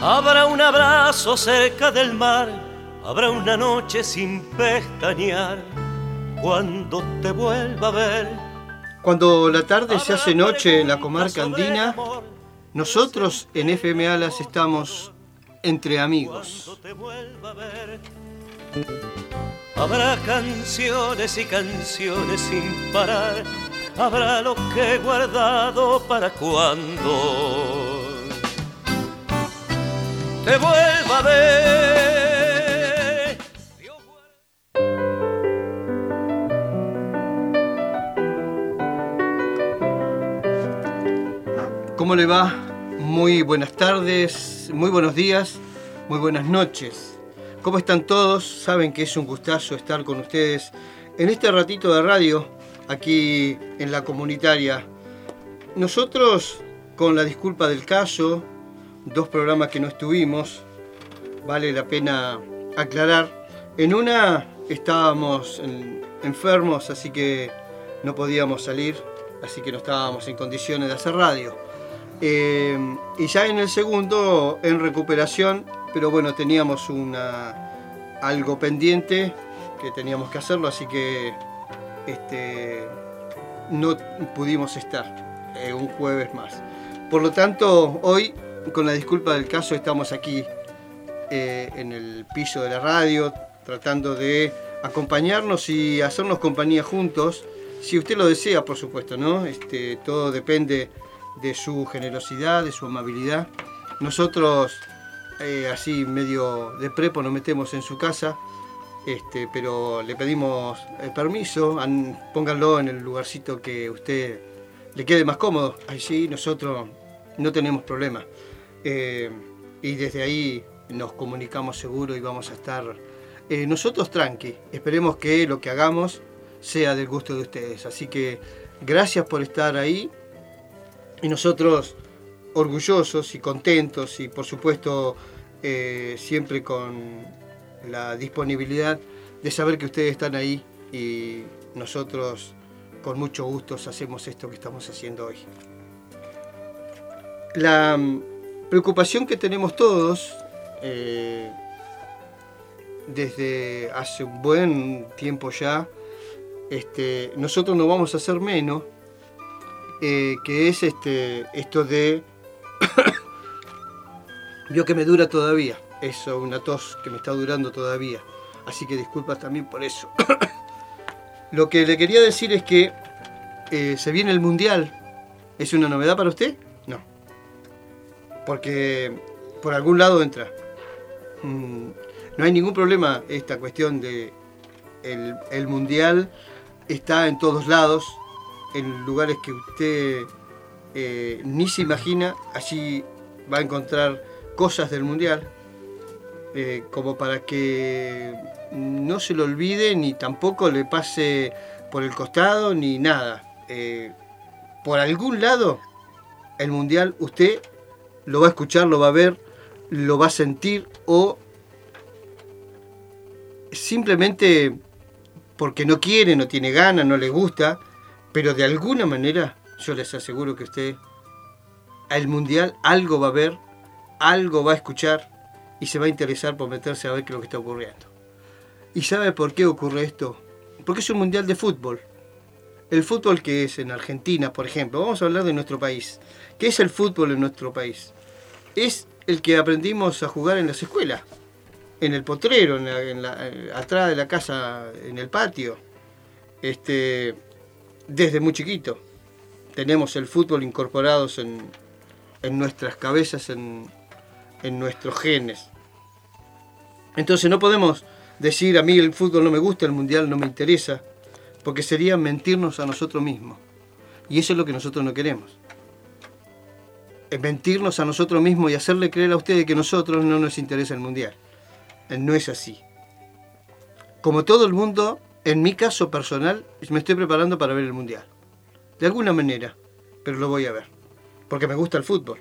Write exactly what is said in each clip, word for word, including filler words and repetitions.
Habrá un abrazo cerca del mar, habrá una noche sin pestañear, cuando te vuelva a ver. Cuando la tarde se hace noche en la comarca andina, nosotros en F M Alas estamos entre amigos. Habrá canciones y canciones sin parar, habrá lo que he guardado para cuando te vuelva a ver. ¿Cómo le va? Muy buenas tardes, muy buenos días, muy buenas noches. ¿Cómo están todos? Saben que es un gustazo estar con ustedes en este ratito de radio aquí en la comunitaria. Nosotros, con la disculpa del caso, dos programas que no estuvimos, vale la pena aclarar. En una estábamos en, enfermos, así que no podíamos salir, así que no estábamos en condiciones de hacer radio. Eh, y ya en el segundo, en recuperación, pero bueno, teníamos una, algo pendiente que teníamos que hacerlo, así que este, no pudimos estar eh, un jueves más. Por lo tanto, hoy, con la disculpa del caso, estamos aquí eh, en el piso de la radio, tratando de acompañarnos y hacernos compañía juntos, si usted lo desea, por supuesto, ¿no? Este, todo depende de su generosidad, de su amabilidad. Nosotros, eh, así medio de prepo, nos metemos en su casa, este, pero le pedimos el permiso, an, pónganlo en el lugarcito que usted le quede más cómodo. Ahí sí, nosotros no tenemos problema. Eh, y desde ahí nos comunicamos seguro y vamos a estar eh, nosotros tranqui. Esperemos que lo que hagamos sea del gusto de ustedes. Así que gracias por estar ahí. Y nosotros orgullosos y contentos y por supuesto eh, siempre con la disponibilidad de saber que ustedes están ahí y nosotros con mucho gusto hacemos esto que estamos haciendo hoy. La preocupación que tenemos todos eh, desde hace un buen tiempo ya, este, nosotros no vamos a hacer menos. Eh, que es este, esto de... Vio que me dura todavía, eso, una tos que me está durando todavía, así que disculpas también por eso. Lo que le quería decir es que eh, se viene el Mundial. ¿Es una novedad para usted? No, porque por algún lado entra. Mm, no hay ningún problema esta cuestión de el, el Mundial está en todos lados, en lugares que usted eh, ni se imagina. Allí va a encontrar cosas del Mundial, eh, como para que no se lo olvide, ni tampoco le pase por el costado, ni nada. Eh, por algún lado, el Mundial usted lo va a escuchar, lo va a ver, lo va a sentir, o simplemente porque no quiere, no tiene ganas, no le gusta. Pero de alguna manera, yo les aseguro que usted, al Mundial, algo va a ver, algo va a escuchar y se va a interesar por meterse a ver qué es lo que está ocurriendo. ¿Y sabe por qué ocurre esto? Porque es un Mundial de fútbol. El fútbol que es en Argentina, por ejemplo, vamos a hablar de nuestro país. ¿Qué es el fútbol en nuestro país? Es el que aprendimos a jugar en las escuelas, en el potrero, en la, en la, atrás de la casa, en el patio. Este... Desde muy chiquito tenemos el fútbol incorporados en, en nuestras cabezas, en, en nuestros genes. Entonces no podemos decir a mí el fútbol no me gusta, el Mundial no me interesa, porque sería mentirnos a nosotros mismos. Y eso es lo que nosotros no queremos. Es mentirnos a nosotros mismos y hacerle creer a ustedes que a nosotros no nos interesa el Mundial. No es así. Como todo el mundo, en mi caso personal, me estoy preparando para ver el Mundial. De alguna manera, pero lo voy a ver. Porque me gusta el fútbol.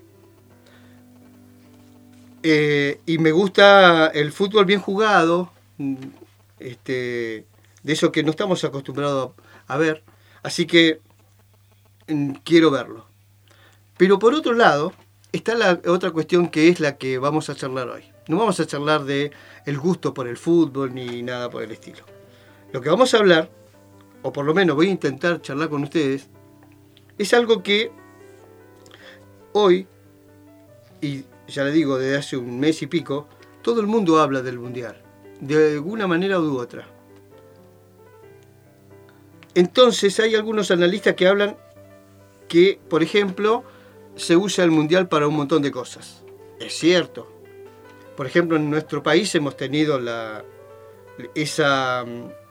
Eh, y me gusta el fútbol bien jugado, este, de eso que no estamos acostumbrados a ver. Así que quiero verlo. Pero por otro lado, está la otra cuestión que es la que vamos a charlar hoy. No vamos a charlar de el gusto por el fútbol ni nada por el estilo. Lo que vamos a hablar, o por lo menos voy a intentar charlar con ustedes, es algo que hoy, y ya le digo desde hace un mes y pico, todo el mundo habla del Mundial, de alguna manera u otra. Entonces hay algunos analistas que hablan que, por ejemplo, se usa el Mundial para un montón de cosas. Es cierto. Por ejemplo, en nuestro país hemos tenido la, esa,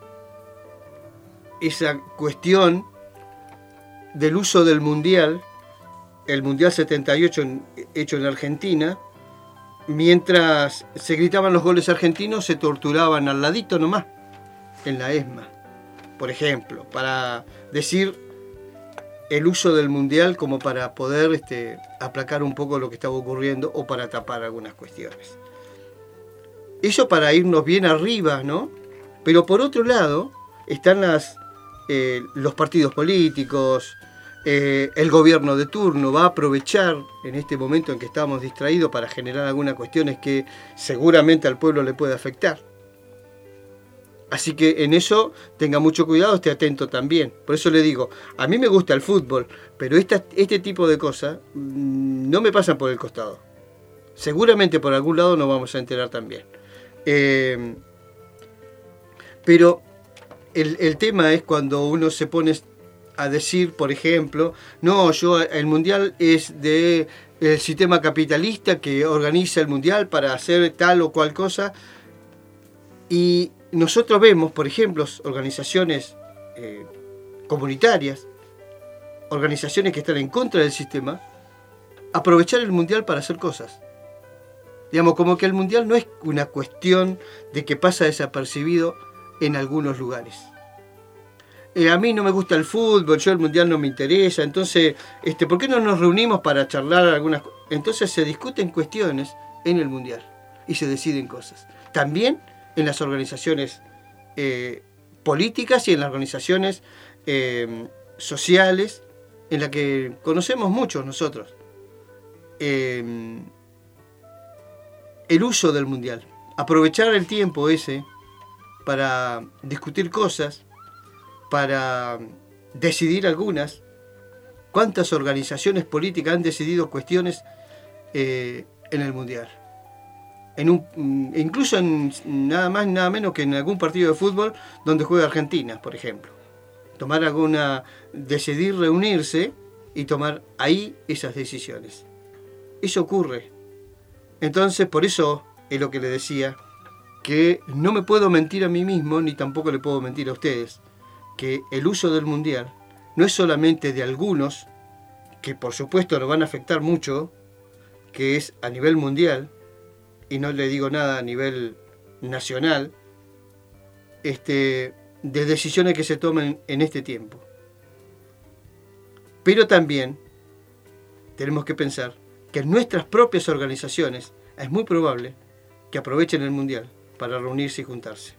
esa cuestión del uso del Mundial, el Mundial setenta y ocho en, hecho en Argentina, mientras se gritaban los goles argentinos, se torturaban al ladito nomás, en la ESMA, por ejemplo, para decir el uso del Mundial como para poder este, aplacar un poco lo que estaba ocurriendo o para tapar algunas cuestiones. Eso para irnos bien arriba, ¿no? Pero por otro lado están las, eh, los partidos políticos, eh, el gobierno de turno va a aprovechar en este momento en que estamos distraídos para generar algunas cuestiones que seguramente al pueblo le puede afectar. Así que en eso tenga mucho cuidado, esté atento también. Por eso le digo, a mí me gusta el fútbol, pero esta, este tipo de cosas mmm, no me pasan por el costado. Seguramente por algún lado nos vamos a enterar también. Eh, pero el, el tema es cuando uno se pone a decir, por ejemplo, no, yo el Mundial es de el sistema capitalista que organiza el Mundial para hacer tal o cual cosa. Y nosotros vemos, por ejemplo, organizaciones eh, comunitarias, organizaciones que están en contra del sistema, aprovechar el Mundial para hacer cosas. Digamos, como que el Mundial no es una cuestión de que pasa desapercibido en algunos lugares. Eh, a mí no me gusta el fútbol, yo el Mundial no me interesa, entonces, este, ¿por qué no nos reunimos para charlar algunas cosas? Entonces se discuten cuestiones en el Mundial y se deciden cosas. También en las organizaciones eh, políticas y en las organizaciones eh, sociales, en las que conocemos muchos nosotros. Eh, el uso del Mundial, aprovechar el tiempo ese para discutir cosas, para decidir algunas. ¿Cuántas organizaciones políticas han decidido cuestiones eh, en el Mundial? En un, incluso en nada más nada menos que en algún partido de fútbol donde juega Argentina, por ejemplo. Tomar alguna, decidir reunirse y tomar ahí esas decisiones. Eso ocurre. Entonces, por eso es lo que le decía, que no me puedo mentir a mí mismo, ni tampoco le puedo mentir a ustedes, que el uso del Mundial no es solamente de algunos, que por supuesto lo van a afectar mucho, que es a nivel mundial, y no le digo nada a nivel nacional, este, de decisiones que se tomen en este tiempo. Pero también tenemos que pensar que en nuestras propias organizaciones es muy probable que aprovechen el Mundial para reunirse y juntarse.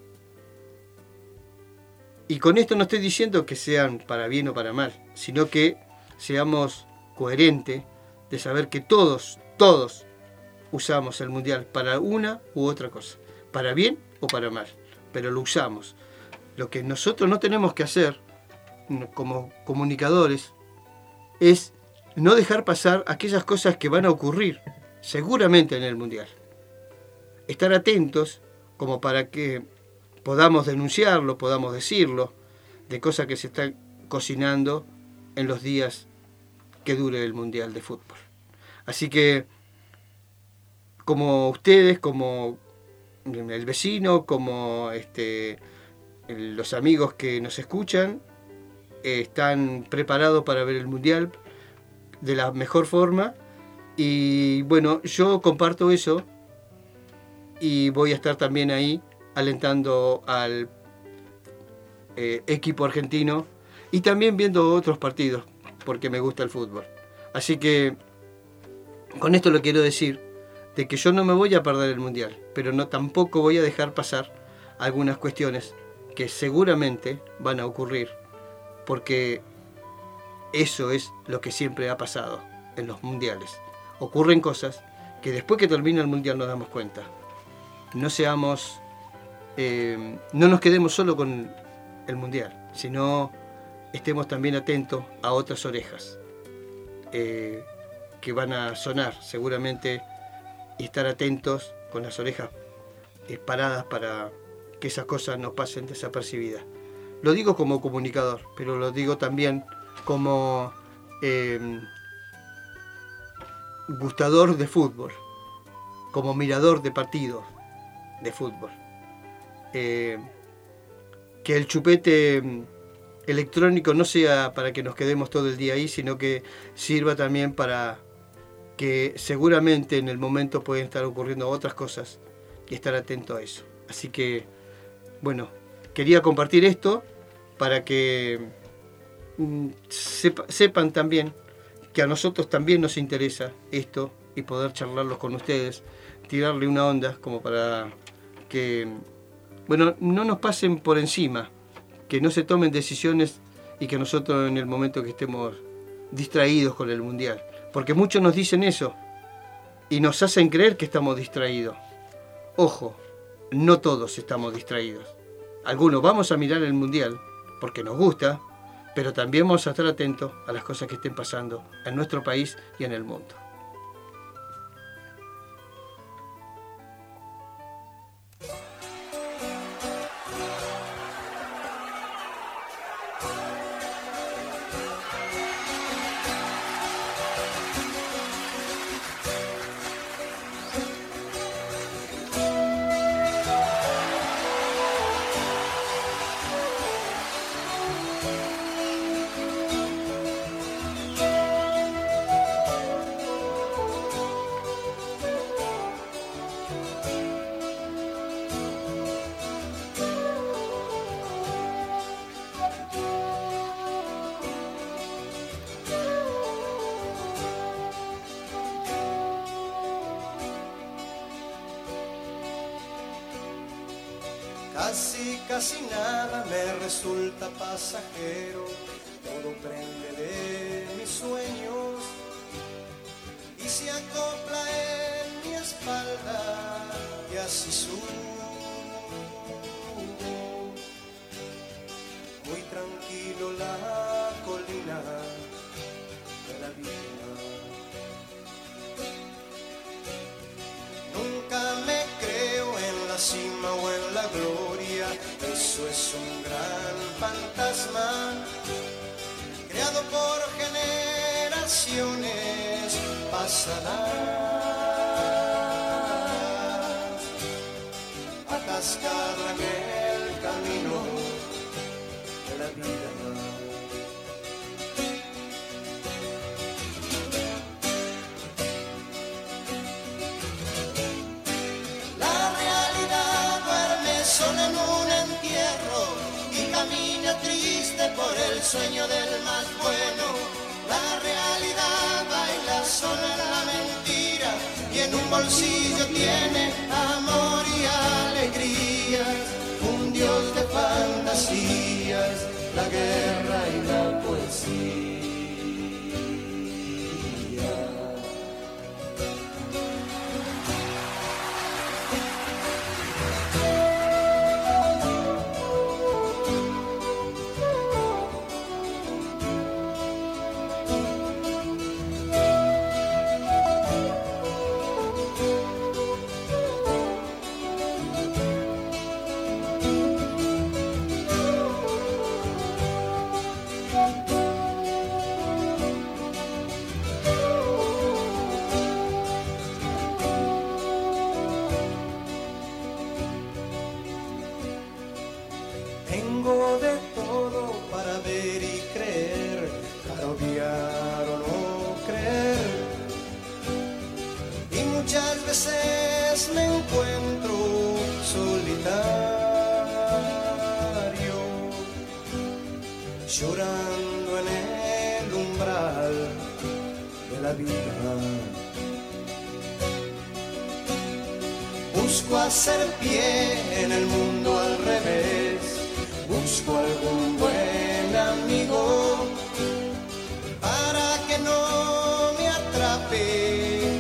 Y con esto no estoy diciendo que sean para bien o para mal, sino que seamos coherentes de saber que todos, todos usamos el Mundial para una u otra cosa, para bien o para mal, pero lo usamos. Lo que nosotros no tenemos que hacer como comunicadores es no dejar pasar aquellas cosas que van a ocurrir seguramente en el Mundial. Estar atentos como para que podamos denunciarlo, podamos decirlo, de cosas que se están cocinando en los días que dure el Mundial de Fútbol. Así que, como ustedes, como el vecino, como este, los amigos que nos escuchan, eh, están preparados para ver el Mundial de la mejor forma. Y bueno, yo comparto eso y voy a estar también ahí alentando al eh, equipo argentino y también viendo otros partidos porque me gusta el fútbol. Así que con esto lo quiero decir de que yo no me voy a perder el Mundial, pero no tampoco voy a dejar pasar algunas cuestiones que seguramente van a ocurrir, porque eso es lo que siempre ha pasado en los mundiales. ocurren cosas que después que termina el Mundial nos damos cuenta. No seamos, eh, no nos quedemos solo con el Mundial, sino estemos también atentos a otras orejas eh, que van a sonar seguramente, y estar atentos con las orejas eh, paradas para que esas cosas no pasen desapercibidas. Lo digo como comunicador, pero lo digo también como eh, gustador de fútbol, como mirador de partidos de fútbol. Eh, que el chupete electrónico no sea para que nos quedemos todo el día ahí, sino que sirva también para que seguramente en el momento pueden estar ocurriendo otras cosas y estar atento a eso. Así que, bueno, quería compartir esto para que mm, sepa, sepan también que a nosotros también nos interesa esto y poder charlarlo con ustedes, tirarle una onda como para que, bueno, no nos pasen por encima, que no se tomen decisiones y que nosotros en el momento que estemos distraídos con el Mundial, porque muchos nos dicen eso y nos hacen creer que estamos distraídos. Ojo, no todos estamos distraídos. Algunos vamos a mirar el Mundial porque nos gusta, pero también vamos a estar atentos a las cosas que estén pasando en nuestro país y en el mundo. Casi, casi nada me resulta pasajero, todo prende de mis sueños y se acopla en mi espalda y así subo, muy tranquilo la colina de la vida. Nunca me creo en la cima o en la gloria, eso es un gran fantasma creado por generaciones pasadas, atascado en el camino de la vida. Solo en un entierro y camina triste por el sueño del más bueno. La realidad baila solo en la mentira y en un bolsillo tiene amor y alegrías. Un dios de fantasías, la guerra y la poesía. Tengo de todo para ver y creer, para odiar o no creer. Y muchas veces me encuentro solitario, llorando en el umbral de la vida. Busco hacer pie en el mundo al revés, busco algún buen amigo para que no me atrape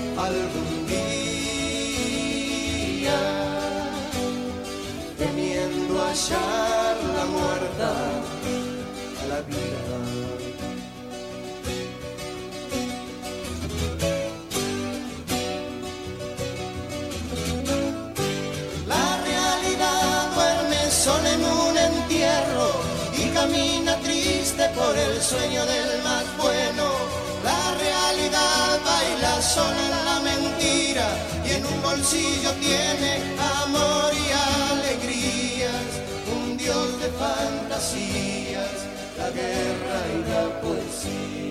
sueño del más bueno. La realidad baila sola en la mentira y en un bolsillo tiene amor y alegrías. Un dios de fantasías, la guerra y la poesía.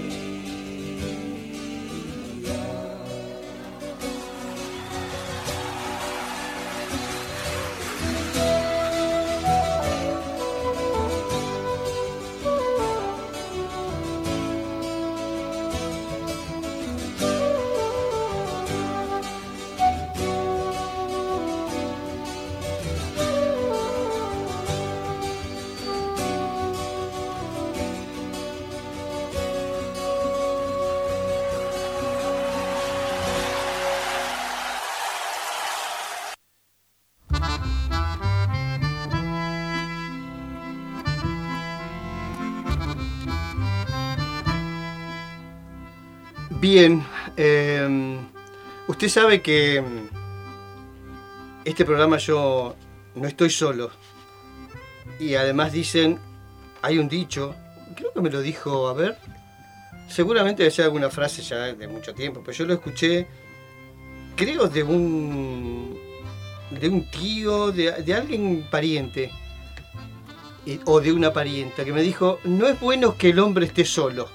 Bien, eh, usted sabe que este programa yo no estoy solo. Y además dicen, hay un dicho, creo que me lo dijo, a ver, seguramente debe ser alguna frase ya de mucho tiempo, pero yo lo escuché, creo de un, de un tío, de, de alguien pariente, y, o de una parienta, que me dijo, no es bueno que el hombre esté solo.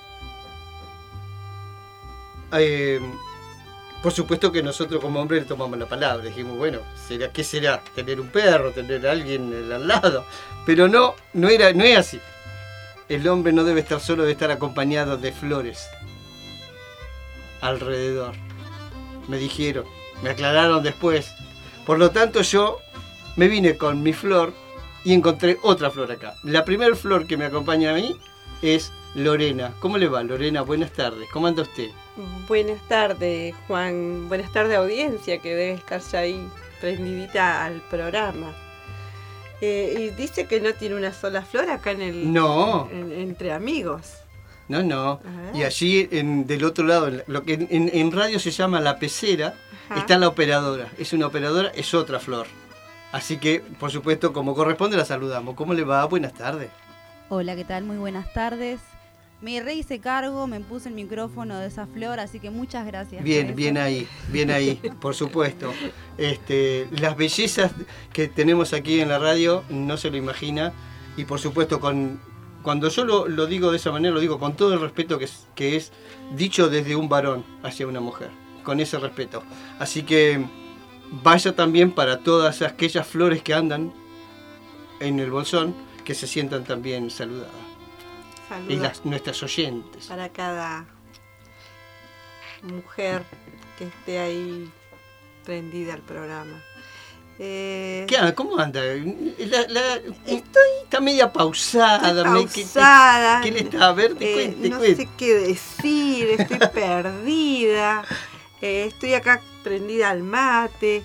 Eh, por supuesto que nosotros como hombres le tomamos la palabra, dijimos, bueno, ¿será, ¿qué será? ¿Tener un perro? ¿Tener a alguien al lado? Pero no, no, era, no es así. El hombre no debe estar solo, debe estar acompañado de flores alrededor. Me dijeron, me aclararon después. Por lo tanto yo me vine con mi flor y encontré otra flor acá. La primera flor que me acompaña a mí es Lorena. ¿Cómo le va, Lorena? Buenas tardes. ¿Cómo anda usted? Buenas tardes, Juan. Buenas tardes, audiencia, que debe estar ya ahí prendidita al programa. Eh, y dice que no tiene una sola flor acá en el... No. En, entre amigos. No, no. Y allí, en, del otro lado, lo que en, en radio se llama la pecera, ajá, está la operadora. Es una operadora, es otra flor. Así que, por supuesto, como corresponde, la saludamos. ¿Cómo le va? Buenas tardes. Hola, ¿qué tal? Muy buenas tardes. Me rehice cargo, me puse el micrófono de esa flor, así que muchas gracias. Bien, bien ahí, bien ahí, por supuesto. Este, las bellezas que tenemos aquí en la radio no se lo imagina, y por supuesto con cuando yo lo, lo digo de esa manera, lo digo con todo el respeto que es, que es dicho desde un varón hacia una mujer, con ese respeto. Así que vaya también para todas aquellas flores que andan en el bolsón, que se sientan también saludadas. Saludos. Y las, nuestras oyentes. Para cada mujer que esté ahí prendida al programa. Eh, ¿Qué anda? ¿Cómo anda? La, la, estoy, está media pausada. Estoy pausada. ¿Qué, qué, qué le está? A ver, te eh, cuente, no cuente. sé qué decir, estoy perdida. Eh, estoy acá prendida al mate.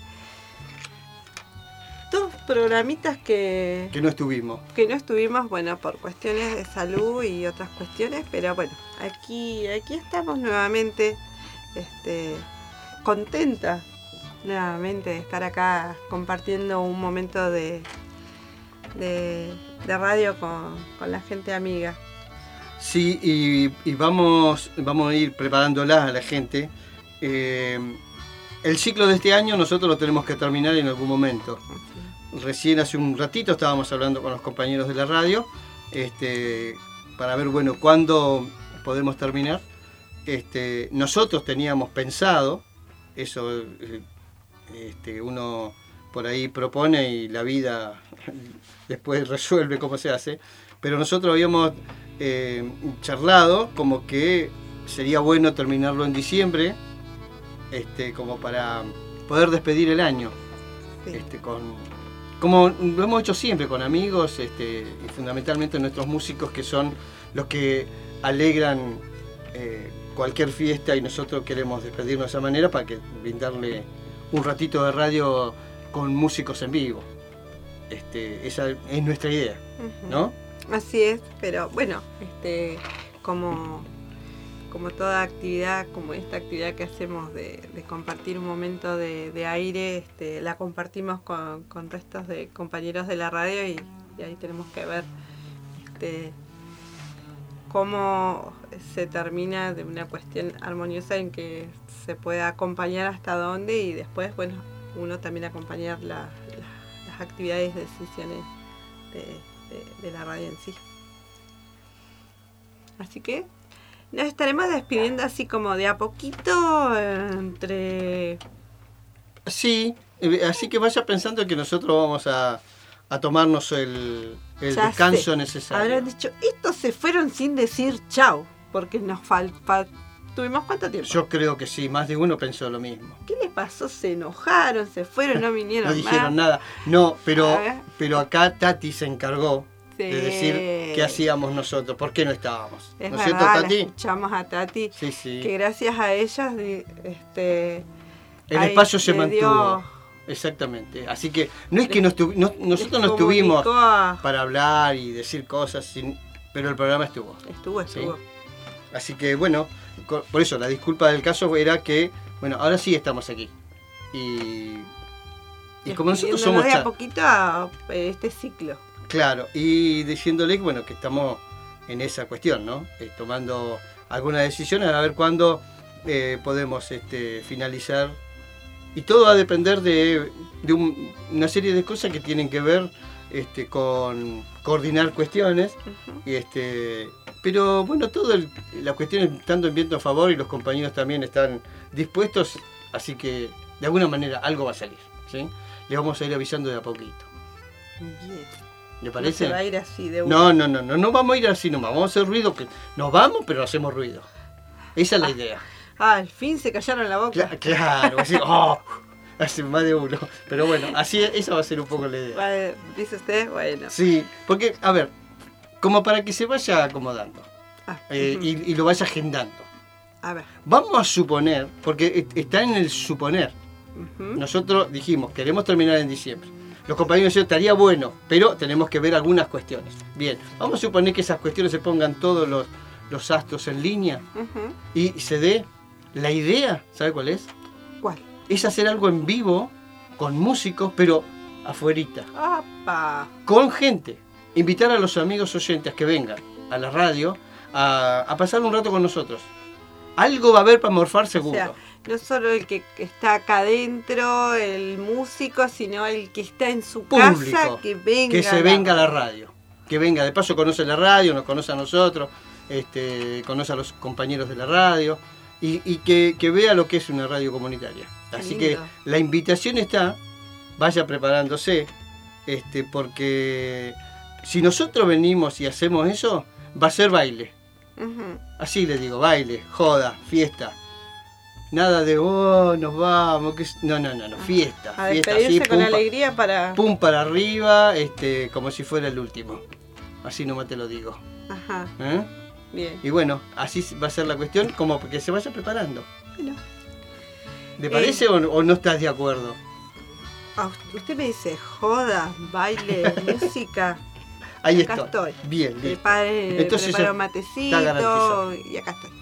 Dos programitas que... Que no estuvimos. Que no estuvimos, bueno, por cuestiones de salud y otras cuestiones, pero bueno, aquí, aquí estamos nuevamente, este, contenta nuevamente de estar acá compartiendo un momento de, de, de radio con, con la gente amiga. Sí, y, y vamos, vamos a ir preparándola a la gente. Eh, el ciclo de este año nosotros lo tenemos que terminar en algún momento. Recién hace un ratito estábamos hablando con los compañeros de la radio, este, para ver, bueno, cuándo podemos terminar. Este, nosotros teníamos pensado, eso este, uno por ahí propone y la vida después resuelve cómo se hace, pero nosotros habíamos eh, charlado como que sería bueno terminarlo en diciembre, este, como para poder despedir el año, sí. este, con... Como lo hemos hecho siempre, con amigos, este, y fundamentalmente nuestros músicos, que son los que alegran eh, cualquier fiesta, y nosotros queremos despedirnos de esa manera para que brindarle un ratito de radio con músicos en vivo. Este, esa es nuestra idea, uh-huh. ¿no? Así es, pero bueno, este, como, como toda actividad, como esta actividad que hacemos de, de compartir un momento de, de aire, este, la compartimos con, con restos de compañeros de la radio y, y ahí tenemos que ver este, cómo se termina de una cuestión armoniosa en que se pueda acompañar hasta dónde y después, bueno, uno también acompañar la, la, las actividades y decisiones de, de, de la radio en sí. Así que nos estaremos despidiendo así como de a poquito entre... Sí, así que vaya pensando que nosotros vamos a, a tomarnos el, el descanso sé. necesario. Habrán dicho, estos se fueron sin decir chau, porque nos falta... ¿Tuvimos cuánto tiempo? Yo creo que sí, más de uno pensó lo mismo. ¿Qué les pasó? ¿Se enojaron? ¿Se fueron? ¿No vinieron No dijeron más? nada. No, pero, pero acá Tati se encargó sí. de decir qué hacíamos nosotros, por qué no estábamos. Es ¿No es verdad, cierto, Tati? la escuchamos a Tati, sí, sí. que gracias a ellas este, el espacio se mantuvo. Dio, Exactamente. Así que no es que nos tuvi, no, nosotros no estuvimos a... para hablar y decir cosas, sin, pero el programa estuvo. Estuvo, estuvo. ¿Sí? Así que bueno, por eso la disculpa del caso era que, bueno, ahora sí estamos aquí. Y, y como nosotros somos... de a poquito a este ciclo. Claro, y diciéndole bueno, que estamos en esa cuestión, ¿no? Eh, tomando algunas decisiones a ver cuándo eh, podemos este, finalizar. Y todo va a depender de, de un, una serie de cosas que tienen que ver este, con coordinar cuestiones. Uh-huh. y este Pero bueno, todo el, la cuestión estando en viento a favor y los compañeros también están dispuestos, así que de alguna manera algo va a salir, ¿sí? Les vamos a ir avisando de a poquito. Bien. ¿Le parece? No se va a ir así de una. No, no, no, no, no vamos a ir así nomás, vamos a hacer ruido, que nos vamos pero hacemos ruido. Esa es la ah, idea. Ah, al fin se callaron la boca. Cla- claro, así, oh, hace más de uno. Pero bueno, así esa va a ser un poco la idea. Vale, dice usted, bueno. Sí, porque, a ver, como para que se vaya acomodando ah, eh, uh-huh. y, y lo vaya agendando. A ver. Vamos a suponer, porque está en el suponer. Uh-huh. Nosotros dijimos, queremos terminar en diciembre. Los compañeros decían, estaría bueno, pero tenemos que ver algunas cuestiones. Bien, vamos a suponer que esas cuestiones se pongan todos los, los astros en línea uh-huh. y se dé la idea, ¿sabe cuál es? ¿Cuál? Es hacer algo en vivo, con músicos, pero afuerita. ¡Opa! Con gente. Invitar a los amigos oyentes que vengan a la radio a, a pasar un rato con nosotros. Algo va a haber para morfar seguro. O sea, no solo el que está acá adentro, el músico, sino el que está en su Público, casa, que venga. Que se venga a la radio. Que venga, de paso conoce la radio, nos conoce a nosotros, este, conoce a los compañeros de la radio y, y que, que vea lo que es una radio comunitaria. Así que la invitación está, vaya preparándose, este, porque si nosotros venimos y hacemos eso, va a ser baile. Uh-huh. Así le digo, baile, joda, fiesta. Nada de, oh, nos vamos, que... no, no, no, no, fiesta. A fiesta, despedirse así, con pum, alegría para... Pum para arriba, este, como si fuera el último. Así nomás te lo digo. Ajá. ¿Eh? Bien. Y bueno, así va a ser la cuestión, como que se vaya preparando. Bueno. ¿Le parece eh, o, o no estás de acuerdo? Usted me dice, joda, baile, música. Ahí acá estoy. estoy. Bien, bien. Prepare, Entonces preparo un matecito y acá estoy.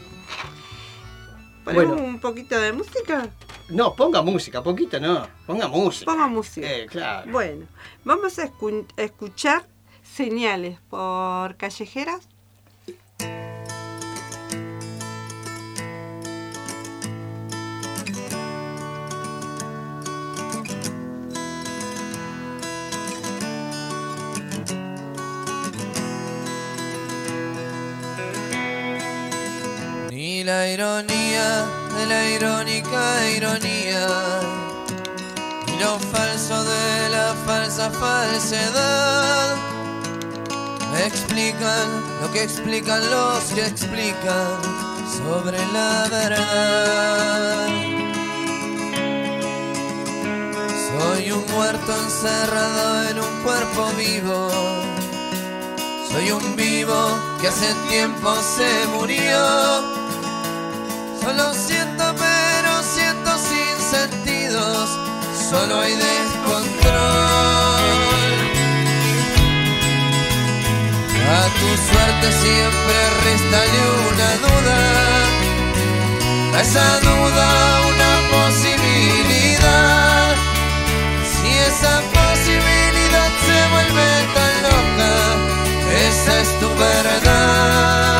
¿Ponemos bueno. un poquito de música? No, ponga música, poquita no. Ponga música. Ponga música. Eh, claro. Bueno, vamos a escu- escuchar Señales por Callejeras. Ni la ironía de la irónica ironía, ni lo falso de la falsa falsedad, me explican lo que explican los que explican sobre la verdad. Soy un muerto encerrado en un cuerpo vivo. Soy un vivo que hace tiempo se murió. Solo siento, pero siento sin sentidos. Solo hay descontrol. A tu suerte siempre réstale una duda. A esa duda una posibilidad. Si esa posibilidad se vuelve tan loca, esa es tu verdad.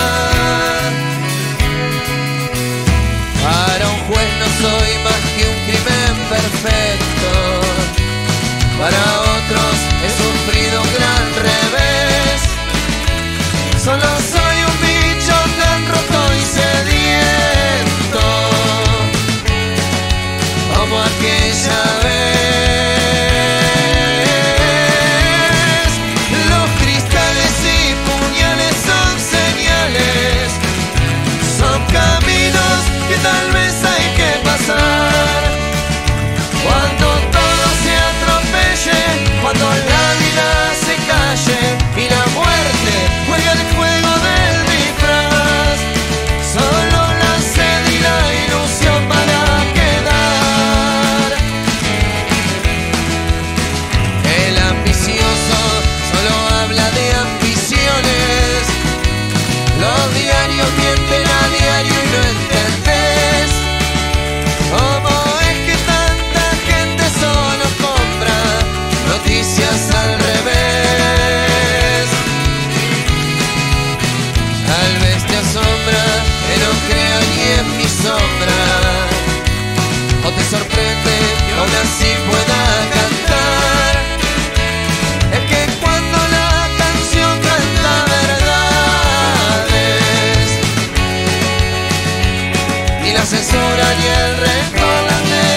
la censura ni el rencor la han de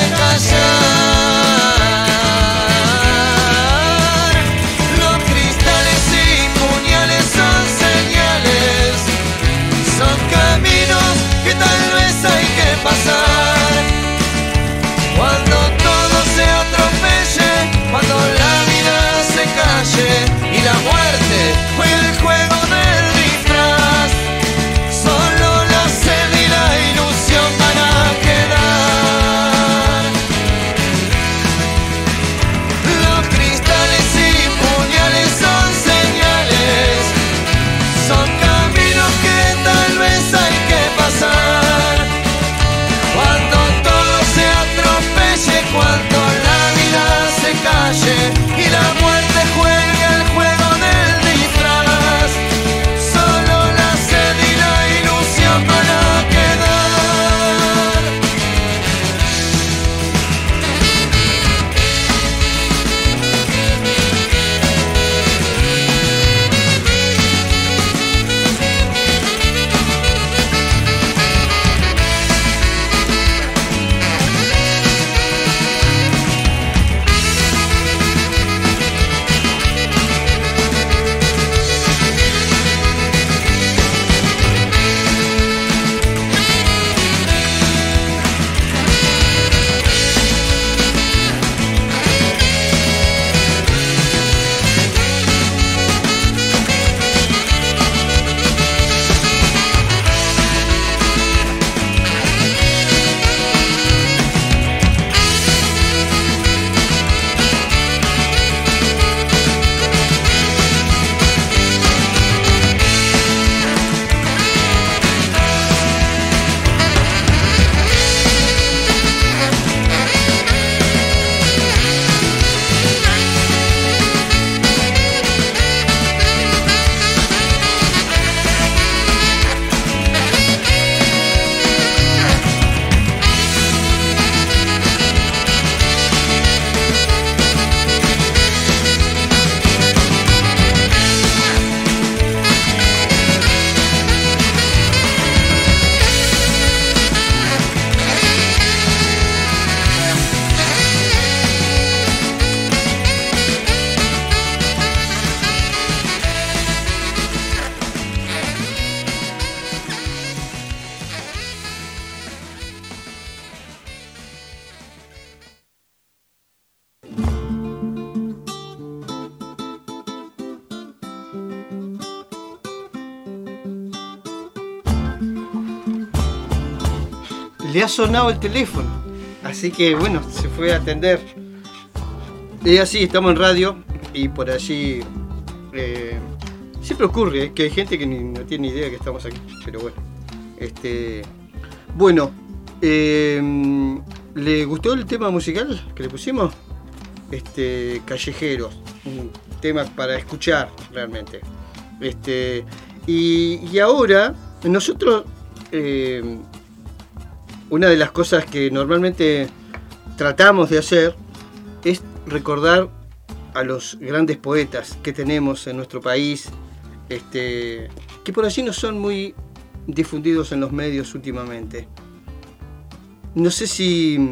callar. Los cristales y puñales son señales, son caminos que tal vez hay que pasar. Cuando todo se atropelle, cuando la vida se calle y la muerte juegue el juego del disfraz, solo la sed y la ilusión van a quedar. Los cristales y puñales son señales, son caminos que tal vez hay que pasar. Cuando todo se atropelle, cuando la vida se calle y la muerte juegue el juego del disfraz, solo la sed y la ilusión van a quedar. Le ha sonado el teléfono, así que bueno, se fue a atender. Y así estamos en radio y por allí eh, siempre ocurre eh, que hay gente que ni, no tiene ni idea que estamos aquí, pero bueno. Este, bueno, eh, ¿le gustó el tema musical que le pusimos? Este, Callejeros, un tema para escuchar realmente. Este, y, y ahora nosotros eh, una de las cosas que normalmente tratamos de hacer es recordar a los grandes poetas que tenemos en nuestro país, este, que por allí no son muy difundidos en los medios últimamente. No sé si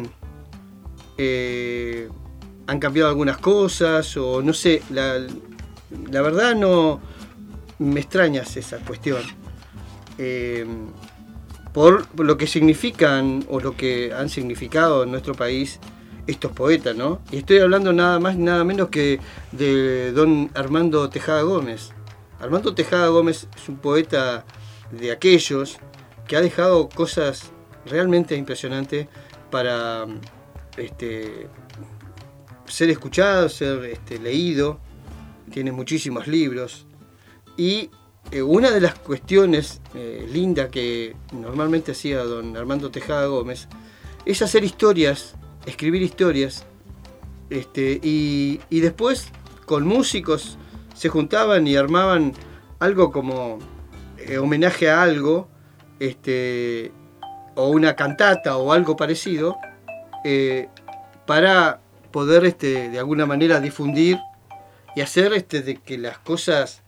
eh, han cambiado algunas cosas o no sé, la, la verdad no me extraña esa cuestión. Eh, por lo que significan o lo que han significado en nuestro país estos poetas, ¿no? Y estoy hablando nada más nada menos que de don Armando Tejada Gómez. Armando Tejada Gómez es un poeta de aquellos que ha dejado cosas realmente impresionantes para este, ser escuchado, ser este, leído. Tiene muchísimos libros y Eh, una de las cuestiones eh, lindas que normalmente hacía don Armando Tejada Gómez es hacer historias, escribir historias, este, y, y después con músicos se juntaban y armaban algo como eh, homenaje a algo, este, o una cantata o algo parecido, eh, para poder este, de alguna manera difundir y hacer este, de que las cosas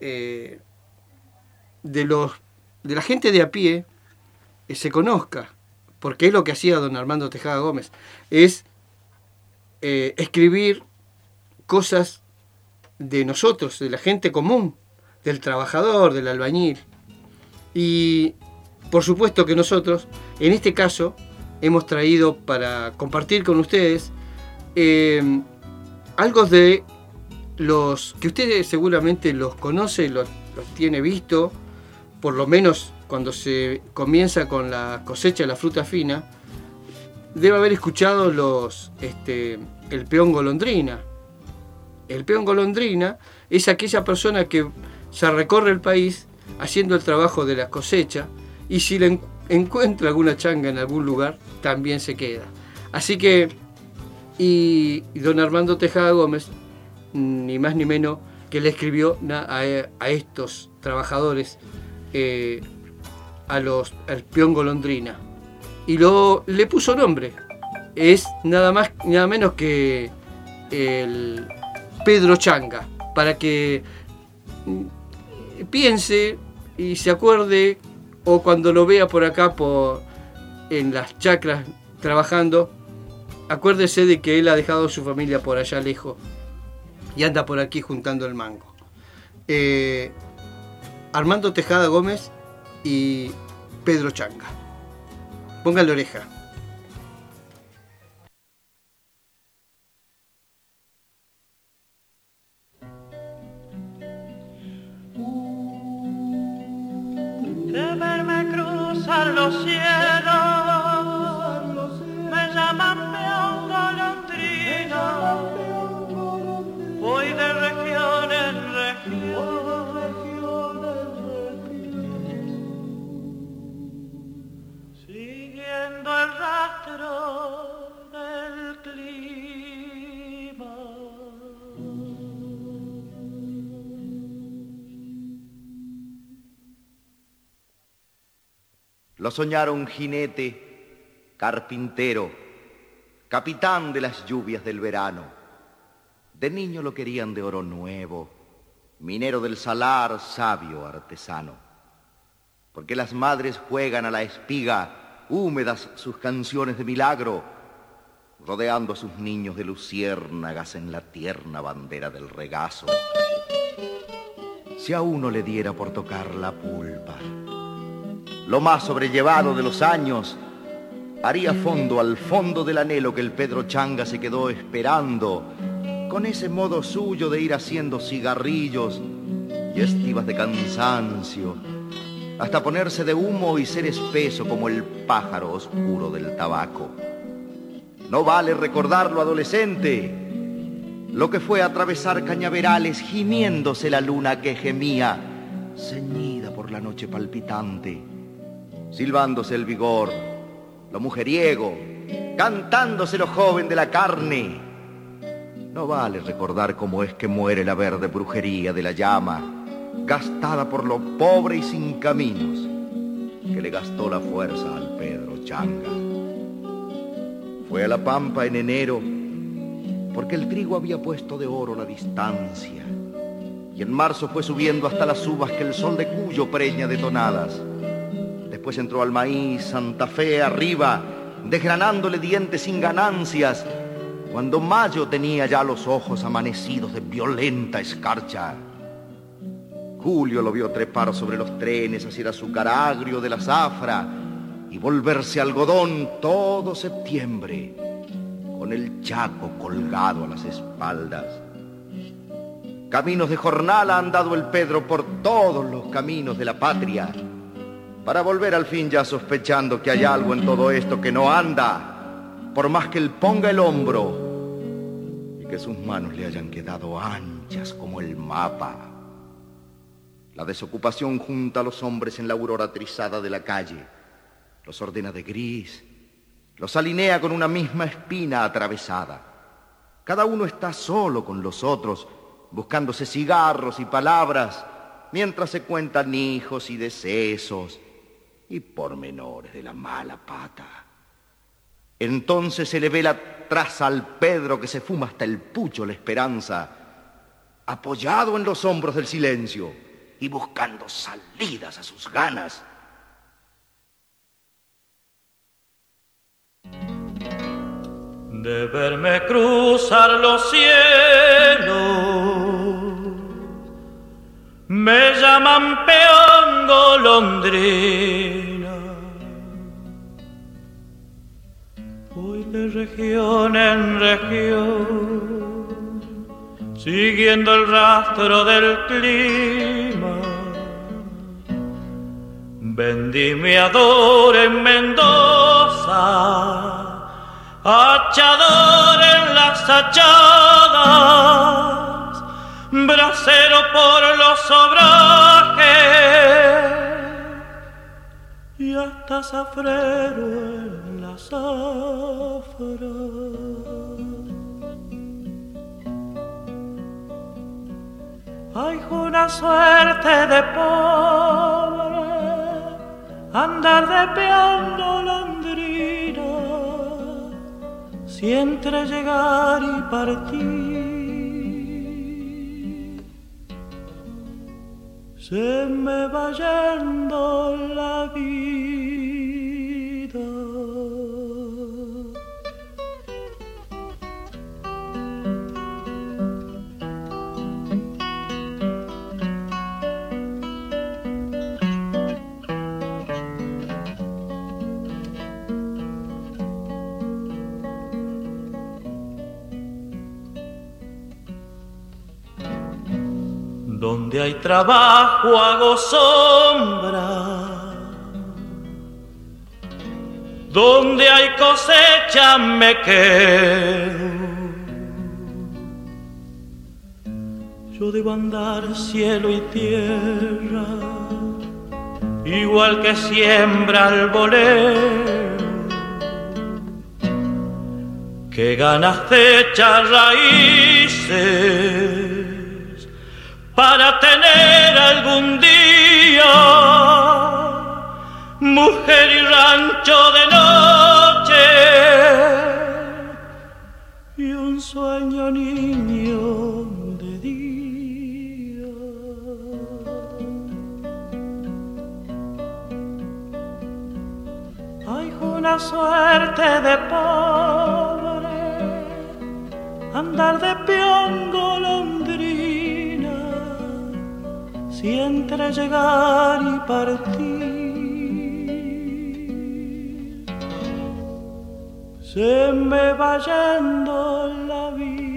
Eh, de los de la gente de a pie eh, se conozca porque es lo que hacía don Armando Tejada Gómez, es eh, escribir cosas de nosotros, de la gente común, del trabajador, del albañil. Y por supuesto que nosotros, en este caso, hemos traído para compartir con ustedes eh, algo de los que ustedes seguramente los conoce, los, los tiene visto, por lo menos cuando se comienza con la cosecha de la fruta fina, debe haber escuchado los, este, el peón golondrina. El peón golondrina es aquella persona que se recorre el país haciendo el trabajo de la cosecha, y si le en- encuentra alguna changa en algún lugar, también se queda. Así que, y, y don Armando Tejada Gómez, ni más ni menos que le escribió a, a estos trabajadores, eh, a los, al peón golondrina, y lo, le puso nombre. Es nada más, nada menos que el Pedro Changa, para que piense y se acuerde, o cuando lo vea por acá por, en las chacras trabajando, acuérdese de que él ha dejado a su familia por allá lejos y anda por aquí juntando el mango. Eh, Armando Tejada Gómez y Pedro Changa. Póngale oreja. De verme cruzar los cielos, me llaman peón golondrina, voy de región en región, siguiendo el rastro del clima. Lo soñaron jinete, carpintero, capitán de las lluvias del verano. De niño lo querían de oro nuevo, minero del salar, sabio artesano. Porque las madres juegan a la espiga, húmedas sus canciones de milagro, rodeando a sus niños de luciérnagas en la tierna bandera del regazo. Si a uno le diera por tocar la pulpa, lo más sobrellevado de los años, haría fondo al fondo del anhelo que el Pedro Changa se quedó esperando, con ese modo suyo de ir haciendo cigarrillos y estivas de cansancio, hasta ponerse de humo y ser espeso como el pájaro oscuro del tabaco. No vale recordarlo, adolescente, lo que fue atravesar cañaverales gimiéndose la luna que gemía, ceñida por la noche palpitante, silbándose el vigor, lo mujeriego, cantándose lo joven de la carne. No vale recordar cómo es que muere la verde brujería de la llama, gastada por lo pobre y sin caminos, que le gastó la fuerza al Pedro Changa. Fue a la pampa en enero, porque el trigo había puesto de oro la distancia, y en marzo fue subiendo hasta las uvas que el sol de Cuyo preña detonadas. Después entró al maíz, Santa Fe arriba, desgranándole dientes sin ganancias, cuando mayo tenía ya los ojos amanecidos de violenta escarcha. Julio lo vio trepar sobre los trenes hacia el azúcar agrio de la zafra y volverse algodón todo septiembre, con el Chaco colgado a las espaldas. Caminos de jornal ha andado el Pedro por todos los caminos de la patria, para volver al fin ya sospechando que hay algo en todo esto que no anda, por más que él ponga el hombro y que sus manos le hayan quedado anchas como el mapa. La desocupación junta a los hombres en la aurora trizada de la calle, los ordena de gris, los alinea con una misma espina atravesada. Cada uno está solo con los otros, buscándose cigarros y palabras, mientras se cuentan hijos y decesos y pormenores de la mala pata. Entonces se le ve la traza al Pedro que se fuma hasta el pucho la esperanza, apoyado en los hombros del silencio y buscando salidas a sus ganas. de verme cruzar los cielos. Me llaman peón golondrina. Voy de región en región, siguiendo el rastro del clima. Vendimiador en Mendoza, hachador en las hachadas, bracero por los obrajes y hasta zafrero en la zafra. Hay una suerte de pobre andar de peón golondrina, si entre llegar y partir se me va yendo la vida. Donde hay trabajo hago sombra, donde hay cosecha me quedo. Yo debo andar cielo y tierra, igual que siembra el bolero, que ganas de echar raíces para tener algún día mujer y rancho de noche y un sueño niño de día. Hay una suerte de pobre andar de peón golondrina, si entre llegar y partir se me va yendo la vida.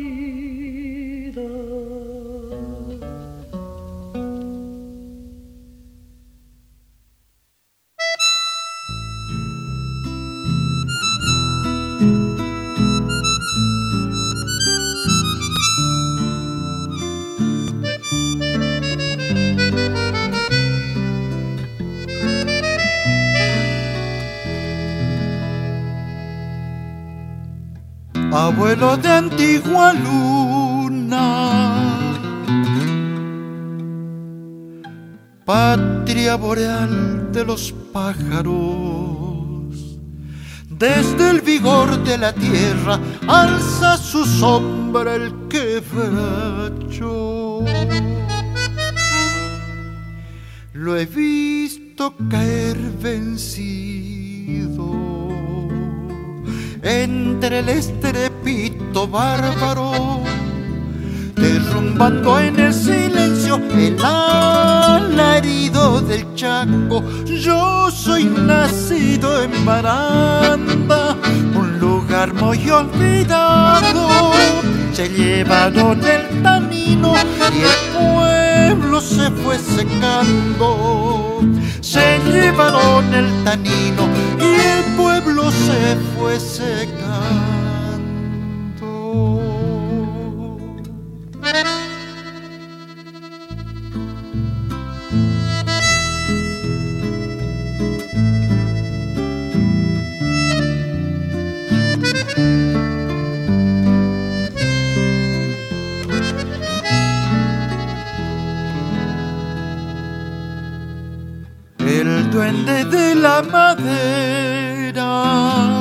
Abuelo de antigua luna, patria boreal de los pájaros, desde el vigor de la tierra alza su sombra el quebracho. Lo he visto caer vencido entre el estrepito bárbaro, derrumbando en el silencio el alarido del Chaco. Yo soy nacido en Baranda, un lugar muy olvidado. Se llevaron el tanino y el pueblo se fue secando. Se llevaron el tanino y el pueblo se fue secando. El duende de la madera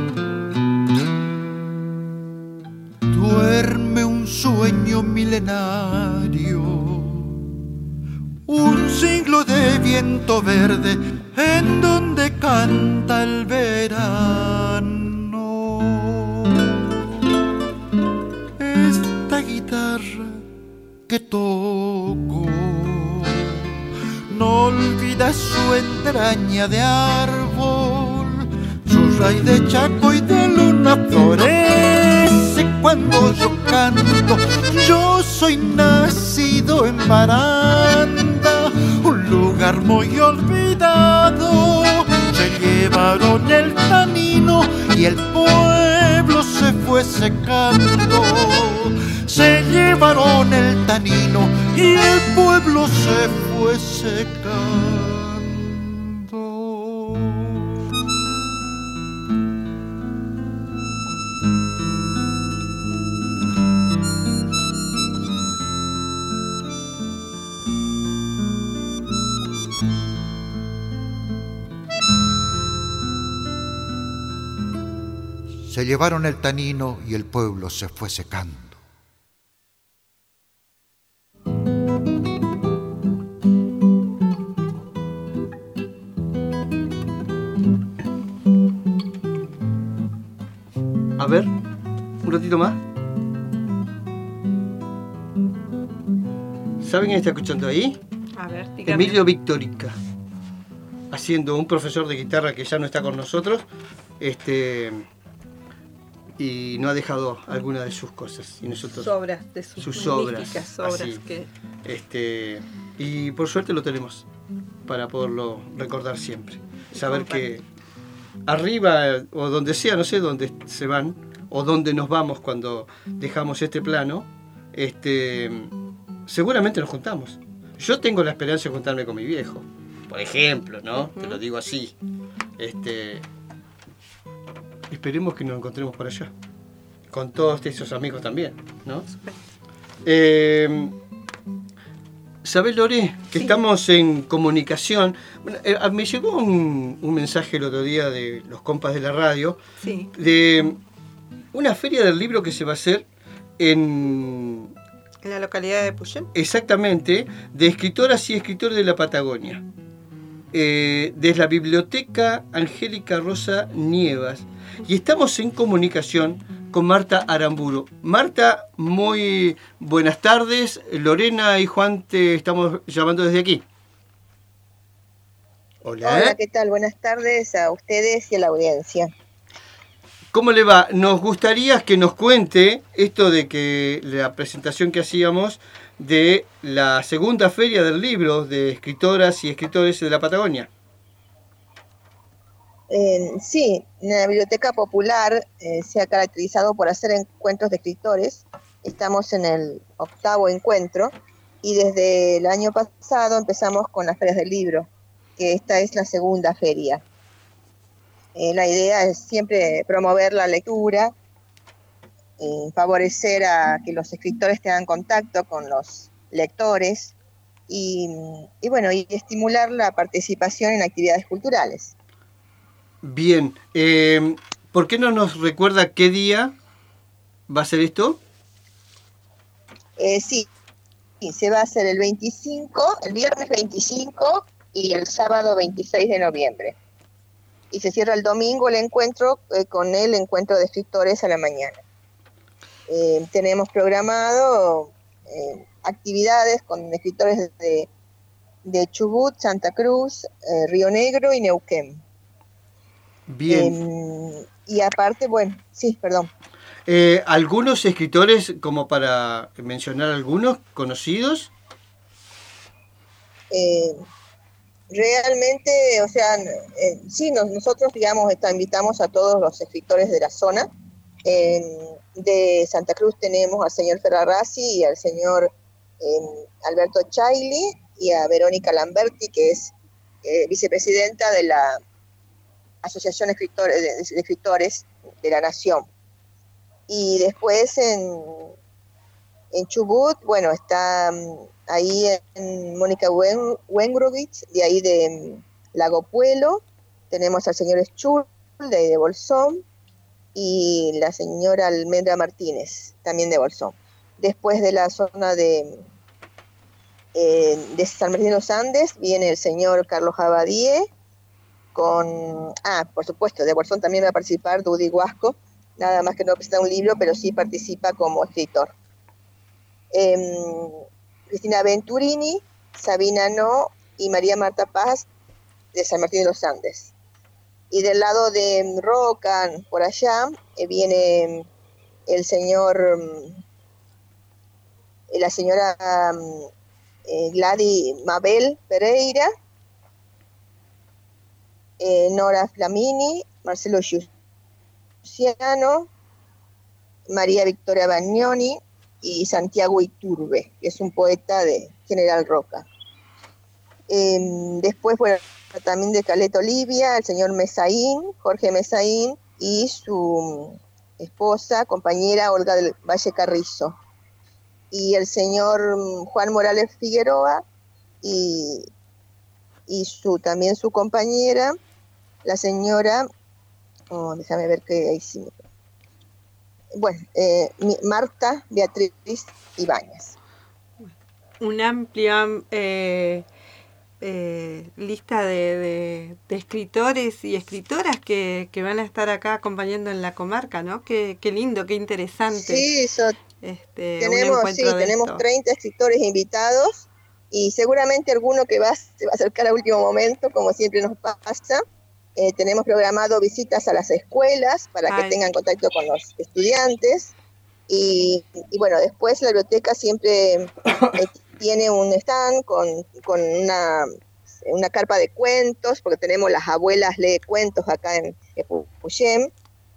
duerme un sueño milenario, un siglo de viento verde en donde canta el verano. caña de árbol, su raíz de chaco y de luna florece cuando yo canto. Yo soy nacido en Baranda, un lugar muy olvidado. Se llevaron el tanino y el pueblo se fue secando. Se llevaron el tanino y el pueblo se fue secando. Se llevaron el tanino y el pueblo se fue secando. A ver, un ratito más. ¿Saben quién está escuchando ahí? A ver, dígame. Emilio Victorica, haciendo un profesor de guitarra que ya no está con nosotros, este, y no ha dejado alguna de sus cosas. Y nosotros, sus obras, de sus, sus obras, magníficas obras. así. Que... Este, y por suerte lo tenemos para poderlo recordar siempre. Saber que arriba o donde sea, no sé dónde se van o dónde nos vamos cuando dejamos este plano, este, seguramente nos juntamos. Yo tengo la esperanza de juntarme con mi viejo, por ejemplo, ¿no? Uh-huh. Te lo digo así. Este, esperemos que nos encontremos por allá, con todos esos amigos también, ¿no? Eh, ¿Sabés, Lore, que sí. Estamos en comunicación? Bueno, eh, me llegó un, un mensaje el otro día de los compas de la radio, sí. De una feria del libro que se va a hacer en... ¿En la localidad de Puyén? Exactamente, de escritoras y escritores de la Patagonia. Eh, desde la Biblioteca Angélica Rosa Nievas. Y estamos en comunicación con Marta Aramburu. Marta, muy buenas tardes. Lorena y Juan te estamos llamando desde aquí. Hola. Hola, ¿qué tal? Buenas tardes a ustedes y a la audiencia. ¿Cómo le va? Nos gustaría que nos cuente esto de que la presentación que hacíamos de la segunda feria del libro de escritoras y escritores de la Patagonia. Eh, sí, la Biblioteca Popular eh, se ha caracterizado por hacer encuentros de escritores. Estamos en el octavo encuentro y desde el año pasado empezamos con las ferias del libro, que esta es la segunda feria. Eh, la idea es siempre promover la lectura, eh, favorecer a que los escritores tengan contacto con los lectores y, y bueno, y estimular la participación en actividades culturales. Bien, eh, ¿por qué no nos recuerda qué día va a ser esto? Eh, sí, sí, se va a hacer el veinticinco, el viernes veinticinco y el sábado veintiséis de noviembre. Y se cierra el domingo el encuentro eh, con el encuentro de escritores a la mañana. Eh, tenemos programado eh, actividades con escritores de, de Chubut, Santa Cruz, eh, Río Negro y Neuquén. Bien. Eh, y aparte, bueno, sí, perdón. Eh, ¿Algunos escritores, como para mencionar algunos, conocidos? Eh, realmente, o sea, eh, sí, nos, nosotros, digamos, está, invitamos a todos los escritores de la zona. Eh, de Santa Cruz tenemos al señor Ferrarazzi y al señor eh, Alberto Chaili y a Verónica Lamberti, que es eh, vicepresidenta de la Asociación de Escritores, de, de Escritores de la Nación. Y después en, en Chubut, bueno, está um, ahí en Mónica Wen, Wengrovich, de ahí de um, Lago Puelo. Tenemos al señor Schul, de ahí de Bolsón, y la señora Almendra Martínez, también de Bolsón. Después de la zona de, eh, de San Martín de los Andes, viene el señor Carlos Abadie, con, ah, por supuesto, de Bolsón también va a participar Dudy Guasco, nada más que no presenta un libro, pero sí participa como escritor. Eh, Cristina Venturini, Sabina No y María Marta Paz de San Martín de los Andes. Y del lado de Roca, por allá, eh, viene el señor, eh, la señora eh, Gladys Mabel Pereira, eh, Nora Flamini, Marcelo Giussiano, María Victoria Bagnoni y Santiago Iturbe, que es un poeta de General Roca. Eh, después, bueno, también de Caleta Olivia, el señor Mesaín, Jorge Mesaín, y su esposa, compañera Olga del Valle Carrizo. Y el señor Juan Morales Figueroa y, y su, también su compañera, la señora, oh, déjame ver qué ahí sí. Bueno, eh, Marta Beatriz Ibáñez. Una amplia eh, eh, lista de, de, de escritores y escritoras que, que van a estar acá acompañando en la comarca, ¿no? Qué, qué lindo, qué interesante. Sí, so, este, tenemos, sí, tenemos esto. treinta escritores invitados y seguramente alguno que va, se va a acercar a último momento, como siempre nos pasa. Eh, tenemos programado visitas a las escuelas para Ay. que tengan contacto con los estudiantes y, y bueno, después la biblioteca siempre eh, tiene un stand con, con una, una carpa de cuentos, porque tenemos las abuelas lee cuentos acá en Epuyén,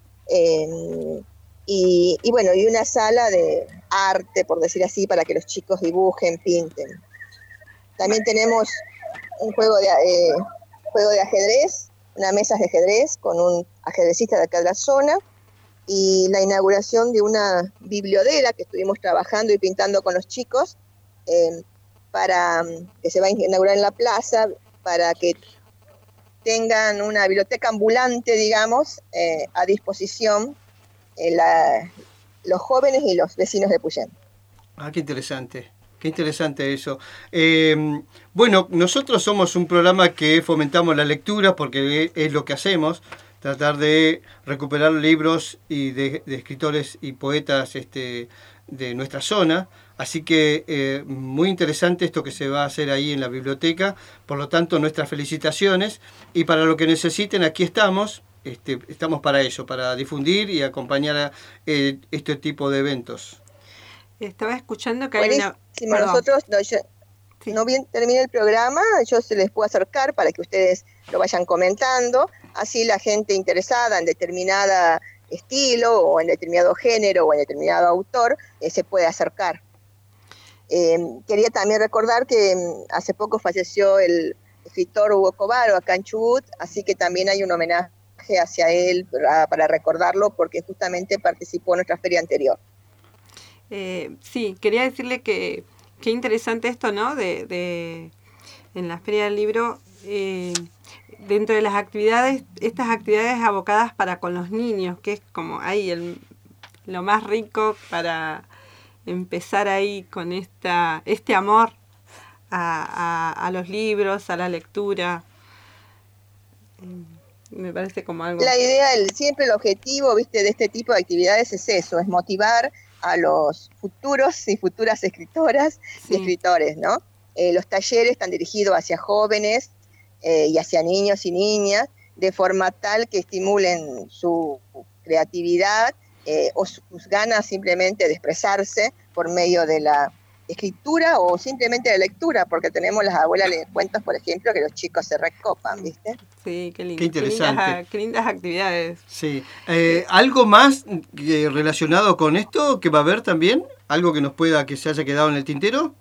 eh, y, y bueno, y una sala de arte, por decir así, para que los chicos dibujen, pinten. También tenemos un juego de, eh, juego de ajedrez, unas mesas de ajedrez con un ajedrecista de acá de la zona y la inauguración de una bibliodera que estuvimos trabajando y pintando con los chicos eh, para que se va a inaugurar en la plaza para que tengan una biblioteca ambulante, digamos, eh, a disposición eh, la, los jóvenes y los vecinos de Epuyén. Ah, qué interesante. Qué interesante eso. Eh, bueno, nosotros somos un programa que fomentamos la lectura porque es lo que hacemos, tratar de recuperar libros y de, de escritores y poetas este, de nuestra zona. Así que eh, muy interesante esto que se va a hacer ahí en la biblioteca. Por lo tanto, nuestras felicitaciones. Y para lo que necesiten, aquí estamos. Este, estamos para eso, para difundir y acompañar a eh, este tipo de eventos. Estaba escuchando que Buenísimo. hay una... Nosotros, no, yo, sí. no bien termine el programa, yo se les puedo acercar para que ustedes lo vayan comentando, así la gente interesada en determinado estilo o en determinado género o en determinado autor eh, se puede acercar. Eh, quería también recordar que um, hace poco falleció el escritor Hugo Covaro acá en Chubut, así que también hay un homenaje hacia él para, para recordarlo porque justamente participó en nuestra feria anterior. Eh, sí, quería decirle que qué interesante esto, ¿no? De, de en la Feria del Libro, eh, dentro de las actividades, estas actividades abocadas para con los niños, que es como ahí el, lo más rico para empezar ahí con esta este amor a, a, a los libros, a la lectura. Me parece como algo... La idea, el, siempre el objetivo, viste, de este tipo de actividades es eso, es motivar a los futuros y futuras escritoras sí. y escritores, ¿no? Eh, los talleres están dirigidos hacia jóvenes eh, y hacia niños y niñas, de forma tal que estimulen su creatividad eh, o sus ganas simplemente de expresarse por medio de la escritura o simplemente de lectura, porque tenemos las abuelas de cuentos, por ejemplo, que los chicos se recopan, ¿viste? Sí, qué lindo. Qué interesante. Qué lindas, qué lindas actividades. Sí. Eh, ¿Algo más eh, relacionado con esto que va a haber también? ¿Algo que nos pueda, que se haya quedado en el tintero?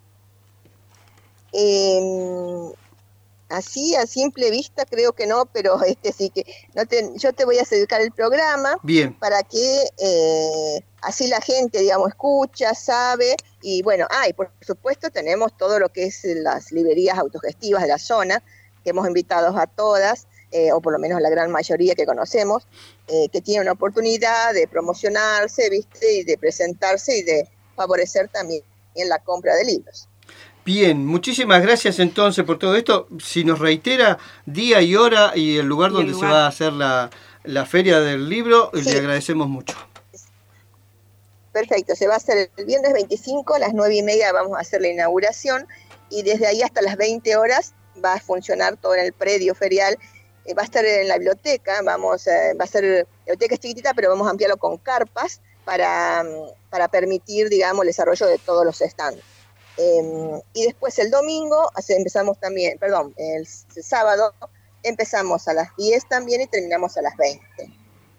Eh, así, a simple vista, creo que no, pero este sí que no te, yo te voy a acercar el programa. Bien. Para que eh, así la gente, digamos, escucha, sabe. Y bueno, ah, y por supuesto tenemos todo lo que es las librerías autogestivas de la zona, que hemos invitado a todas, eh, o por lo menos la gran mayoría que conocemos, eh, que tienen una oportunidad de promocionarse, ¿viste? Y de presentarse y de favorecer también en la compra de libros. Bien, muchísimas gracias entonces por todo esto. Si nos reitera día y hora y el lugar donde el lugar. se va a hacer la, la Feria del Libro, sí. le agradecemos mucho. Perfecto, se va a hacer el viernes veinticinco, a las nueve y media vamos a hacer la inauguración y desde ahí hasta las veinte horas va a funcionar todo en el predio ferial. Eh, va a estar en la biblioteca, vamos, eh, va a ser, la biblioteca es chiquitita, pero vamos a ampliarlo con carpas para, para permitir, digamos, el desarrollo de todos los stands. Eh, y después el domingo así empezamos también, perdón, el, el sábado empezamos a las diez también y terminamos a las veinte.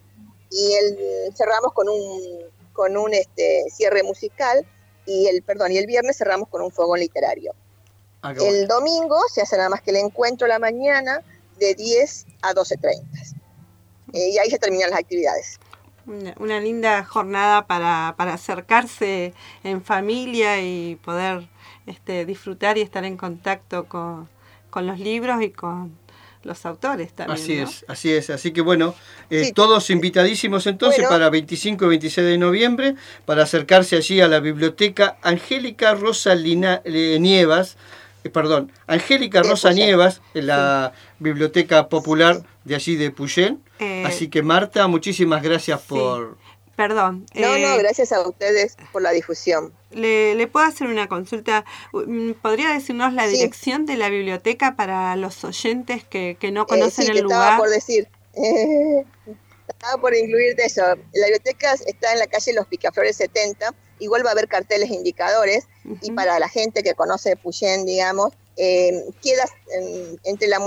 Y el, cerramos con un, con un este, cierre musical y el, perdón, y el viernes cerramos con un fogón literario. Ah, el bueno. Domingo se hace nada más que el encuentro a la mañana de diez a doce treinta. Eh, y ahí se terminan las actividades. Una, una linda jornada para, para acercarse en familia y poder este, disfrutar y estar en contacto con, con los libros y con los autores también. Así ¿no? es, así es. Así que bueno, eh, sí. todos invitadísimos entonces bueno. para veinticinco y veintiséis de noviembre para acercarse allí a la biblioteca Angélica Rosa Lina, eh, Nievas, eh, perdón, Angélica Rosa Nievas, en la sí. Biblioteca Popular de allí de Puyén. Eh, Así que Marta, muchísimas gracias por... Sí. Perdón. No, eh, no, gracias a ustedes por la difusión. ¿Le, le puedo hacer una consulta? ¿Podría decirnos la sí. dirección de la biblioteca para los oyentes que, que no conocen eh, sí, el que lugar? Estaba por decir, eh, estaba por incluirte eso. La biblioteca está en la calle Los Picaflores setenta, igual va a haber carteles indicadores, uh-huh. y para la gente que conoce Puyén, digamos, eh, queda en, entre la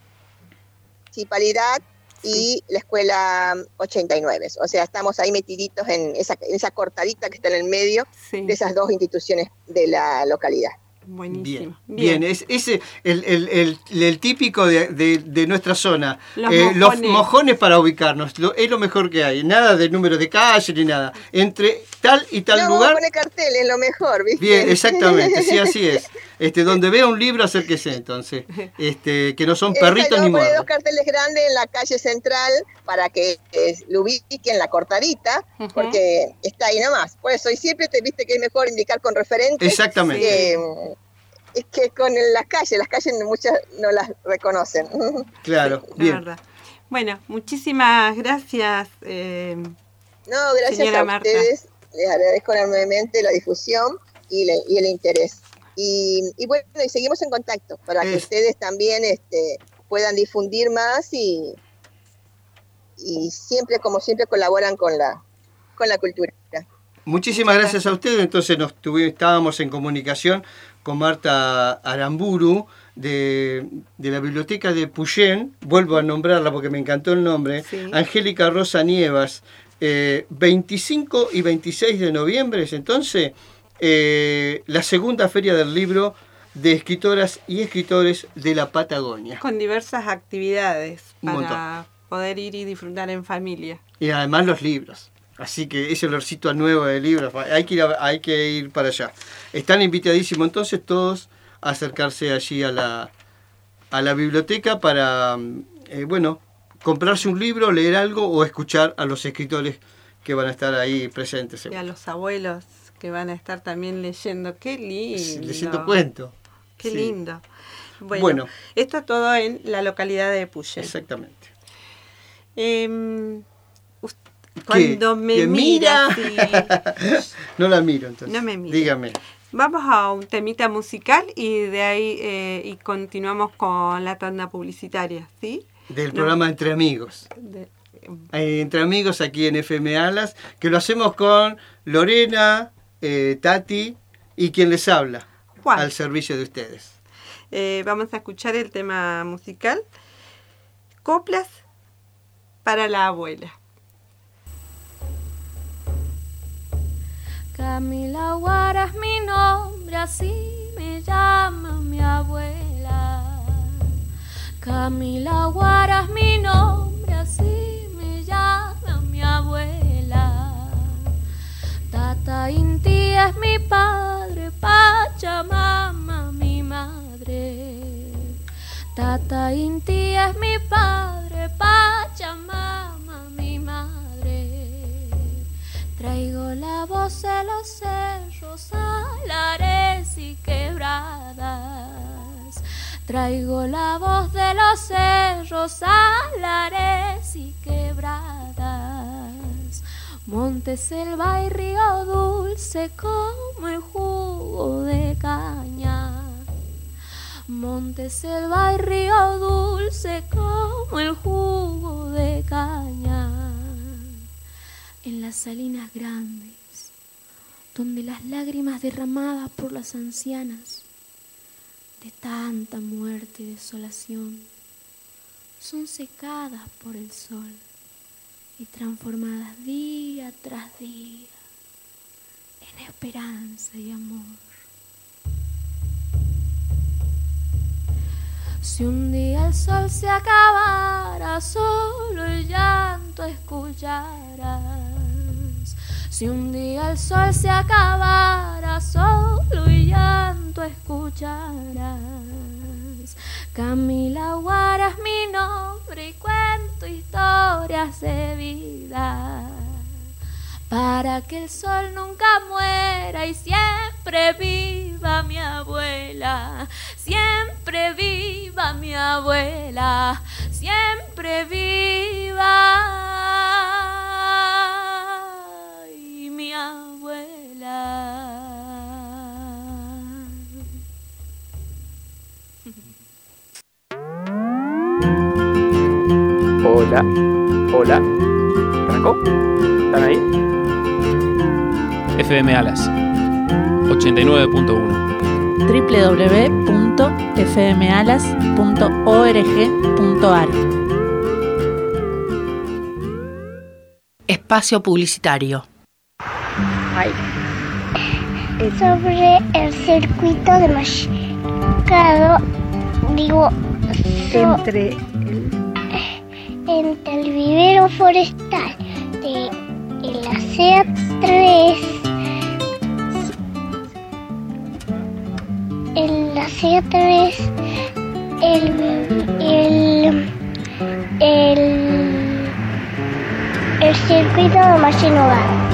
municipalidad y la escuela ochenta y nueve. O sea, estamos ahí metiditos en esa, en esa cortadita que está en el medio sí. de esas dos instituciones de la localidad. Buenísimo. Bien, bien. Es ese el, el, el, el típico de, de, de nuestra zona. Los, eh, mojones. los mojones para ubicarnos. Lo, es lo mejor que hay. Nada de número de calle ni nada. Entre tal y tal no, lugar. No, pone carteles, lo mejor, ¿viste? Bien, exactamente, sí, así es. Este, donde vea un libro, acérquese entonces. Este, que no son perritos ni muertos. Pone dos carteles grandes en la calle central para que eh, lo ubiquen la cortadita, uh-huh. porque está ahí nomás. Por eso, y siempre te viste que es mejor indicar con referentes. Exactamente. Que, es que con las calles, las calles muchas no las reconocen. Claro, sí, bien. Verdad. Bueno, muchísimas gracias. Eh, no, gracias a Marta. ustedes. Les agradezco enormemente la difusión y, le, y el interés. Y, y bueno, y seguimos en contacto para es. que ustedes también este, puedan difundir más y, y siempre, como siempre, colaboran con la, con la cultura. Muchísimas gracias a ustedes. Entonces nos tuvimos, estábamos en comunicación con Marta Aramburu de, de la biblioteca de Puyén. Vuelvo a nombrarla porque me encantó el nombre. Sí. Angélica Rosa Nievas. Eh, veinticinco y veintiséis de noviembre, entonces, eh, la segunda feria del libro de escritoras y escritores de la Patagonia. Con diversas actividades para poder ir y disfrutar en familia. Y además los libros. Así que ese olorcito nuevo de libros, hay que ir, a, hay que ir para allá. Están invitadísimos entonces todos a acercarse allí a la, a la biblioteca para, eh, bueno, comprarse un libro, leer algo o escuchar a los escritores que van a estar ahí presentes. Seguro. Y a los abuelos que van a estar también leyendo. ¡Qué lindo! Leyendo cuentos. ¡Qué sí. lindo! Bueno, bueno, esto todo en la localidad de Puyén. Exactamente. Eh, cuando me ¿Te mira? mira sí. No la miro entonces. No me mira. Dígame. Vamos a un temita musical y de ahí eh, y continuamos con la tanda publicitaria, ¿sí? Del no. programa Entre Amigos. De, eh, Entre Amigos aquí en F M Alas, que lo hacemos con Lorena, eh, Tati y quien les habla. Juan. Al servicio de ustedes. Eh, vamos a escuchar el tema musical Coplas para la abuela. Camila Guara es mi nombre, así me llama mi abuela. Camila Guara es mi nombre, así me llama mi abuela. Tata Inti es mi padre, Pachamama mi madre. Tata Inti es mi padre, Pachamama mi madre. Traigo la voz de los cerros, salares y quebradas. Traigo la voz de los cerros, salares y quebradas. Monte, selva y río dulce como el jugo de caña. Monte, selva y río dulce como el jugo de caña. En las salinas grandes, donde las lágrimas derramadas por las ancianas de tanta muerte y desolación son secadas por el sol y transformadas día tras día en esperanza y amor. Si un día el sol se acabara, solo el llanto escucharás. Si un día el sol se acabara, solo el llanto escucharás. Camila Guara es mi nombre y cuento historias de vida, para que el sol nunca muera y siempre viva mi abuela, siempre viva mi abuela, siempre viva y mi abuela. Hola, hola, ¿arrancó? ¿Están ahí? F M Alas ochenta y nueve punto uno doble u doble u doble u punto f m alas punto org punto a r. Espacio publicitario. Ay. Sobre el circuito de Machicado, digo, so, entre el... entre el vivero forestal de la C A tres, en la C A tres, el, el, el, el circuito de Machinogar.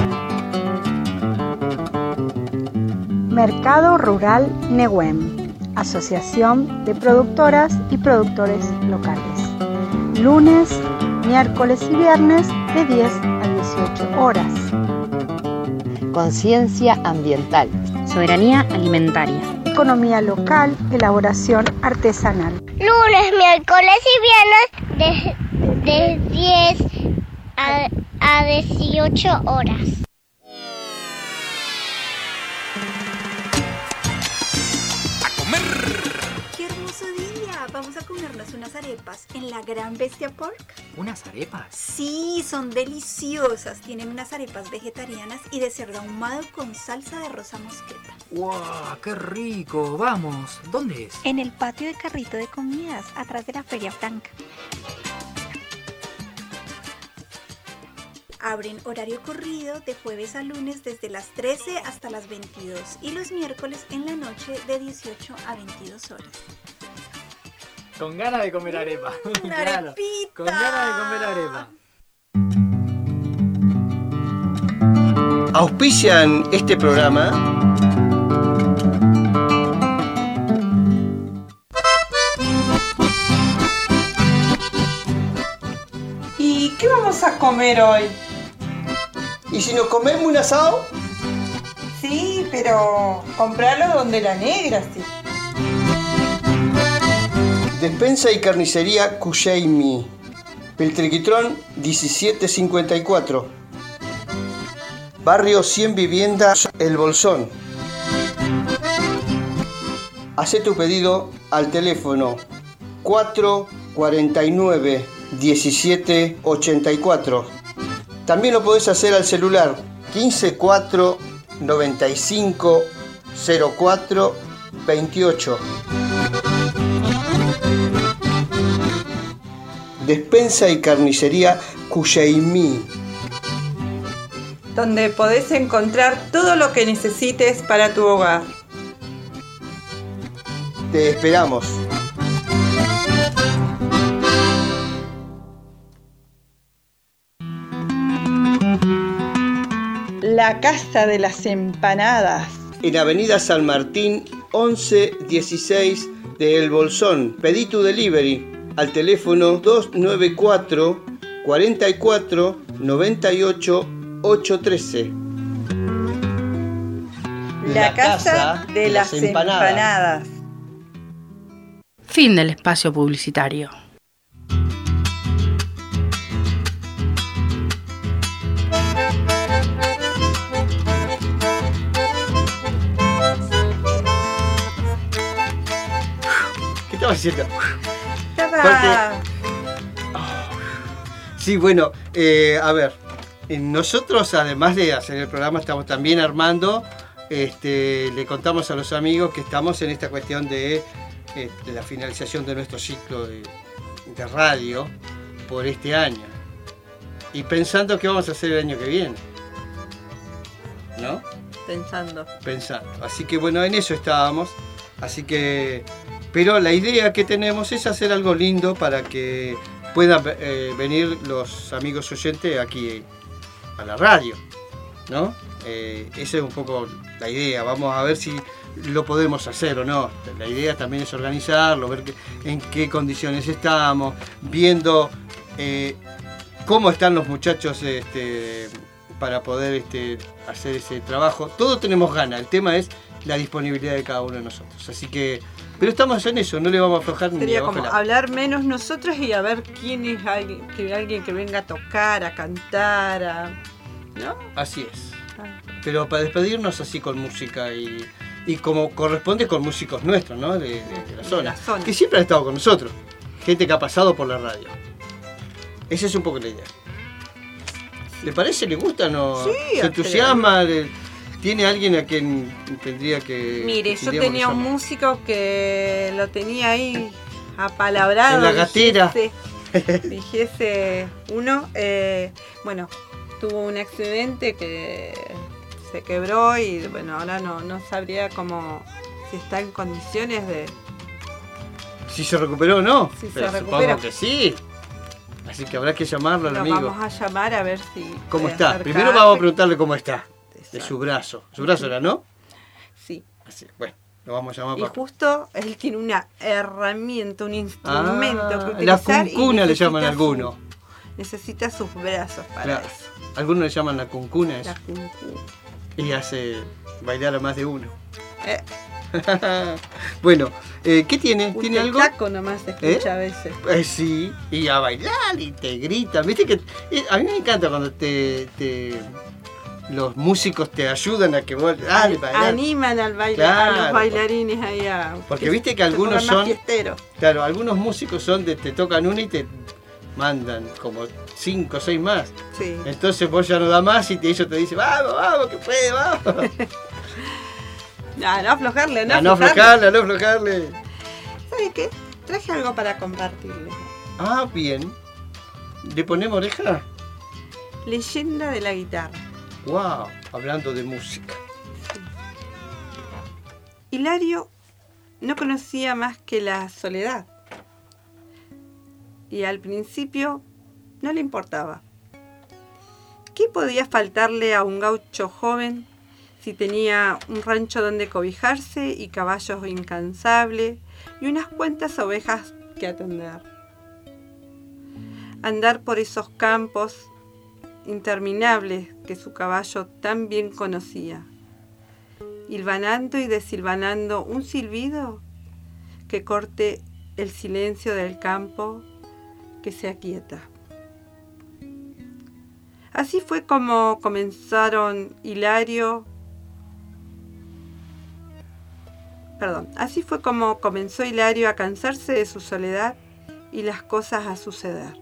Mercado Rural Nehuen, Asociación de Productoras y Productores Locales. Lunes, miércoles y viernes de diez a dieciocho horas. Conciencia ambiental. Soberanía alimentaria. Economía local, elaboración artesanal. Lunes, miércoles y viernes de, de diez a, a dieciocho horas. Vamos a comernos unas arepas en la Gran Bestia Pork. ¿Unas arepas? Sí, son deliciosas. Tienen unas arepas vegetarianas y de cerdo ahumado con salsa de rosa mosqueta. ¡Wow! ¡Qué rico! Vamos, ¿dónde es? En el patio de Carrito de Comidas, atrás de la Feria Franca. Abren horario corrido de jueves a lunes desde las trece hasta las veintidós y los miércoles en la noche de dieciocho a veintidós horas. Con ganas de comer arepa. Una claro, arepita. Con ganas de comer arepa. Auspician este programa ¿Y qué vamos a comer hoy? ¿Y si nos comemos un asado? Sí, pero comprarlo donde la negra, sí. Despensa y carnicería Cuyeimi, Peltriquitrón diecisiete cincuenta y cuatro, Barrio cien Viviendas El Bolsón. Hacé tu pedido al teléfono cuatro cuarenta y nueve diecisiete ochenta y cuatro. También lo podés hacer al celular quince cuatro noventa y cinco cero cuatro veintiocho. Despensa y carnicería Cuyeimi, donde podés encontrar todo lo que necesites para tu hogar. Te esperamos. La Casa de las Empanadas. En Avenida San Martín, once dieciséis de El Bolsón. Pedí tu delivery al teléfono dos nueve cuatro, cuarenta y cuatro, noventa y ocho, ochocientos trece. La, La Casa de, de las, las Empanadas. empanadas. Fin del espacio publicitario. ¿Qué estaba haciendo? Estaba... Oh. Sí, bueno, eh, a ver, nosotros además de hacer el programa estamos también armando, este, le contamos a los amigos que estamos en esta cuestión de, eh, de la finalización de nuestro ciclo de, de radio por este año. Y pensando qué vamos a hacer el año que viene. ¿No? Pensando. Pensando. Así que bueno, en eso estábamos. Así que... Pero la idea que tenemos es hacer algo lindo para que puedan eh, venir los amigos oyentes aquí a la radio, ¿no? Eh, esa es un poco la idea. Vamos a ver si lo podemos hacer o no. La idea también es organizarlo, ver que, en qué condiciones estamos, viendo eh, cómo están los muchachos este, para poder este, hacer ese trabajo. Todos tenemos ganas. El tema es la disponibilidad de cada uno de nosotros. Así que... Pero estamos en eso, no le vamos a aflojar ni Sería a como bajar. hablar menos nosotros y a ver quién es alguien que, alguien que venga a tocar, a cantar, a... ¿no? Así es. Ah. Pero para despedirnos así con música y, y como corresponde con músicos nuestros, ¿no? De, de, de la zona. la zona. Que siempre han estado con nosotros. Gente que ha pasado por la radio. Esa es un poco la idea. ¿Le parece? ¿Le gusta? ¿No? Sí, ¿Se entusiasma? ¿Le- ¿Tiene alguien a quien tendría que... Mire, yo tendríamos tenía que un llamar? músico que lo tenía ahí apalabrado. En la gatera. Dijese, dijese uno, eh, bueno, tuvo un accidente que se quebró y bueno, ahora no, no sabría cómo, si está en condiciones de... Si se recuperó o no. Si se Pero recupera. supongo que sí. Así que habrá que llamarlo al Lo amigo. vamos a llamar a ver si... ¿Cómo puede está? acercarse. Primero vamos a preguntarle cómo está. De su brazo. Su brazo era, ¿no? Sí. Así, bueno, lo vamos a llamar Y para... justo él tiene una herramienta, un instrumento Ah, que la utilizar. y cuncuna le necesita llaman su- algunos. Necesita sus brazos para Claro. eso. Algunos le llaman la cuncuna eso. La cuncuna. Y hace bailar a más de uno. Eh. Bueno, eh, ¿qué tiene? Un ¿Tiene algo? taco nomás se escucha ¿Eh? a veces. Eh, sí, y a bailar y te gritan. Viste que eh, a mí me encanta cuando te, te los músicos te ayudan a que vos dale, bailar. Animan al baile, Claro. a los bailarines ahí a... Porque viste que se algunos pongan más son, fiesteros. claro, algunos músicos son de te tocan uno y te mandan como cinco o seis más. Sí. Entonces vos ya no da más y te, ellos te dicen, vamos, vamos, que puede, vamos. No, no aflojarle, no A no aflojarle, a no aflojarle. ¿Sabe qué? Traje algo para compartirles. Ah, bien. ¿Le ponemos oreja? Leyenda de la guitarra. Wow, hablando de música. Hilario no conocía más que la soledad. Y al principio no le importaba. ¿Qué podía faltarle a un gaucho joven si tenía un rancho donde cobijarse y caballos incansables y unas cuantas ovejas que atender? Andar por esos campos interminables que su caballo tan bien conocía, hilvanando y desilvanando un silbido que corte el silencio del campo que se aquieta. Así fue como comenzaron Hilario, perdón, así fue como comenzó Hilario a cansarse de su soledad y las cosas a suceder.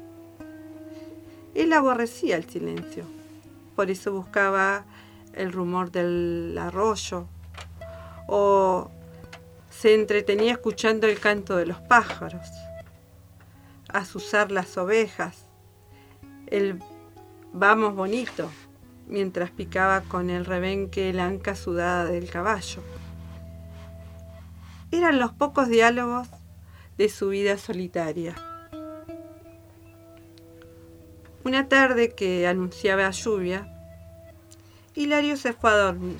Él aborrecía el silencio, por eso buscaba el rumor del arroyo o se entretenía escuchando el canto de los pájaros, azuzar las ovejas, el vamos bonito, mientras picaba con el rebenque la anca sudada del caballo. Eran los pocos diálogos de su vida solitaria. Una tarde que anunciaba lluvia, Hilario se fue a dormir.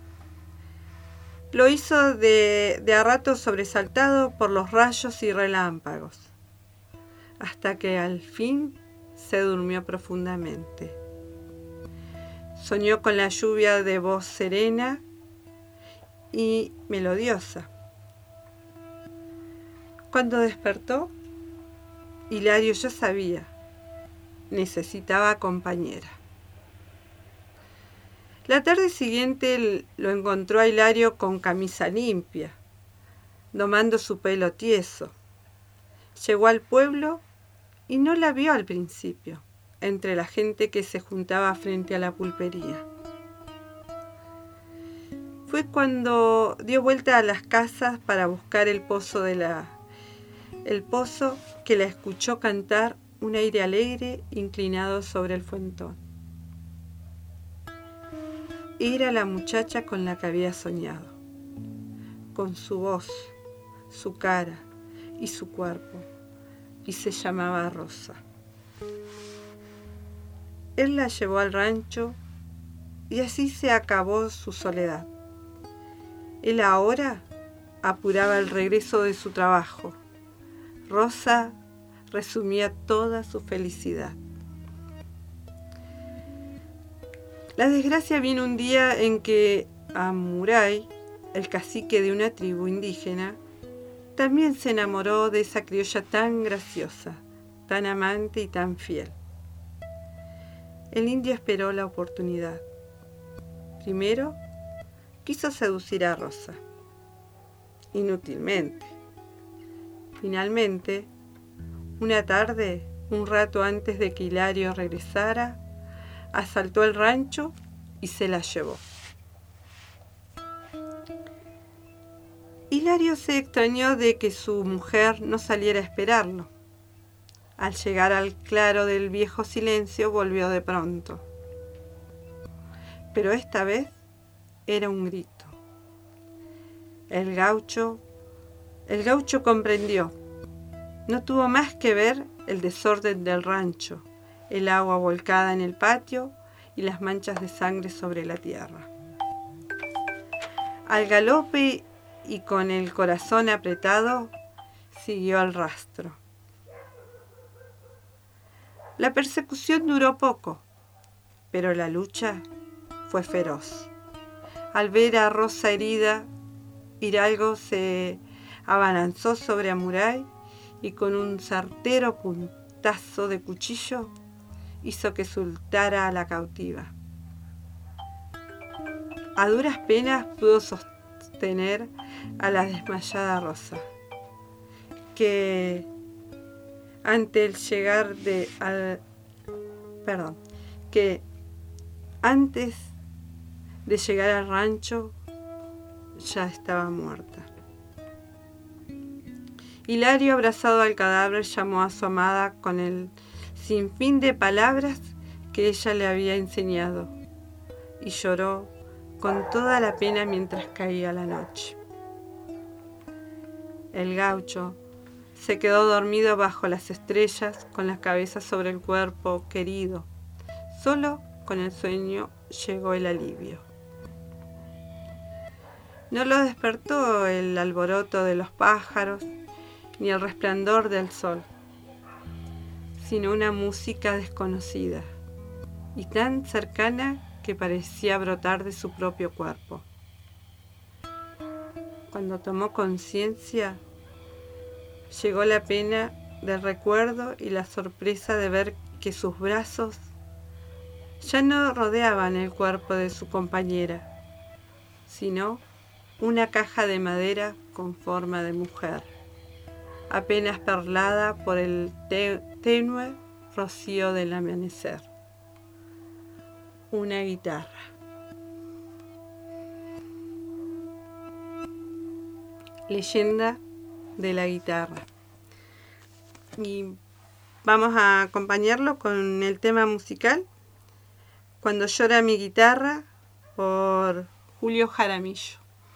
Lo hizo de, de a rato sobresaltado por los rayos y relámpagos, hasta que al fin se durmió profundamente. Soñó con la lluvia de voz serena y melodiosa. Cuando despertó, Hilario ya sabía, necesitaba compañera. La tarde siguiente lo encontró a Hilario con camisa limpia, domando su pelo tieso. Llegó al pueblo y no la vio al principio, entre la gente que se juntaba frente a la pulpería. Fue cuando dio vuelta a las casas para buscar el pozo de la, el pozo que la escuchó cantar un aire alegre inclinado sobre el fuentón. Era la muchacha con la que había soñado, con su voz, su cara y su cuerpo, y se llamaba Rosa. Él la llevó al rancho y así se acabó su soledad. Él ahora apuraba el regreso de su trabajo. Rosa resumía toda su felicidad. La desgracia vino un día en que Amuray, el cacique de una tribu indígena, también se enamoró de esa criolla tan graciosa, tan amante y tan fiel. El indio esperó la oportunidad. Primero, quiso seducir a Rosa. Inútilmente. Finalmente, una tarde, un rato antes de que Hilario regresara, asaltó el rancho y se la llevó. Hilario se extrañó de que su mujer no saliera a esperarlo. Al llegar al claro del viejo silencio, volvió de pronto. Pero esta vez era un grito. El gaucho, el gaucho comprendió. No tuvo más que ver el desorden del rancho, el agua volcada en el patio y las manchas de sangre sobre la tierra. Al galope y con el corazón apretado, siguió el rastro. La persecución duró poco, pero la lucha fue feroz. Al ver a Rosa herida, Hidalgo se abalanzó sobre Amuray y con un certero puntazo de cuchillo hizo que soltara a la cautiva. A duras penas pudo sostener a la desmayada Rosa, que ante el llegar de al, perdón, que antes de llegar al rancho ya estaba muerta. Hilario, abrazado al cadáver, llamó a su amada con el sinfín de palabras que ella le había enseñado y lloró con toda la pena mientras caía la noche. El gaucho se quedó dormido bajo las estrellas con la cabeza sobre el cuerpo querido. Solo con el sueño llegó el alivio. No lo despertó el alboroto de los pájaros ni el resplandor del sol, sino una música desconocida y tan cercana que parecía brotar de su propio cuerpo. Cuando tomó conciencia, llegó la pena del recuerdo y la sorpresa de ver que sus brazos ya no rodeaban el cuerpo de su compañera, sino una caja de madera con forma de mujer, apenas perlada por el tenue rocío del amanecer. Una guitarra. Leyenda de la guitarra. Y vamos a acompañarlo con el tema musical Cuando llora mi guitarra, por Julio Jaramillo.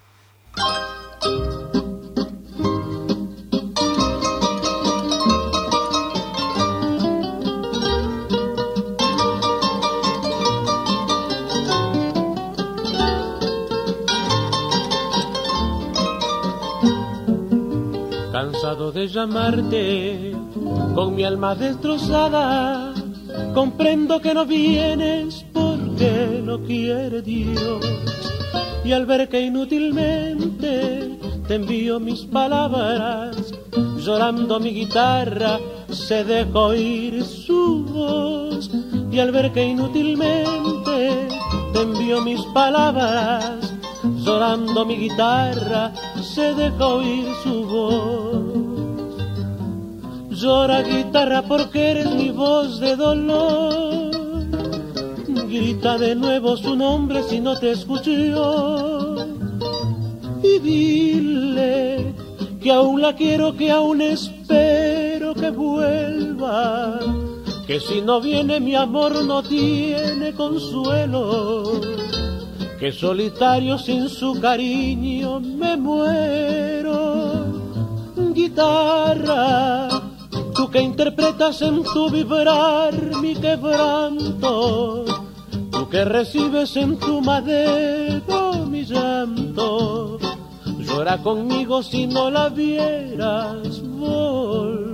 Cansado de llamarte, con mi alma destrozada, comprendo que no vienes porque no quiere Dios. Y al ver que inútilmente te envío mis palabras, Llorando mi guitarra se dejó oír su voz, y al ver que inútilmente te envió mis palabras, llorando mi guitarra se dejó oír su voz. Llora guitarra porque eres mi voz de dolor, grita de nuevo su nombre si no te escuchó, y dile que aún la quiero, que aún espero que vuelva, que si no viene mi amor no tiene consuelo, que solitario sin su cariño me muero. Guitarra, tú que interpretas en tu vibrar mi quebranto, tú que recibes en tu madero mi llanto, llora conmigo si no la vieras volver.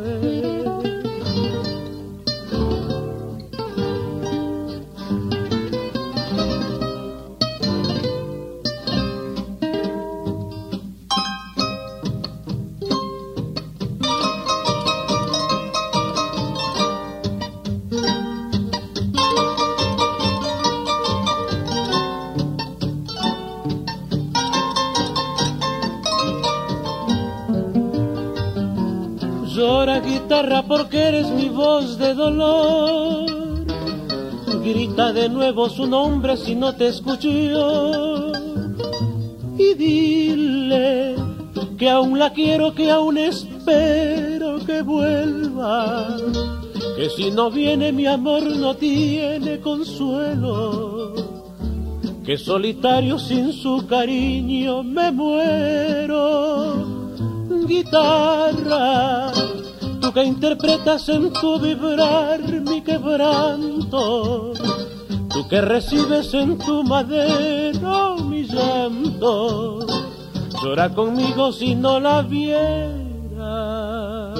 Llora guitarra porque eres mi voz de dolor, grita de nuevo su nombre si no te escuchó, y dile que aún la quiero, que aún espero que vuelva, que si no viene mi amor no tiene consuelo, que solitario sin su cariño me muero. Guitarra, tú que interpretas en tu vibrar mi quebranto, tú que recibes en tu madero mi llanto, llora conmigo si no la vieras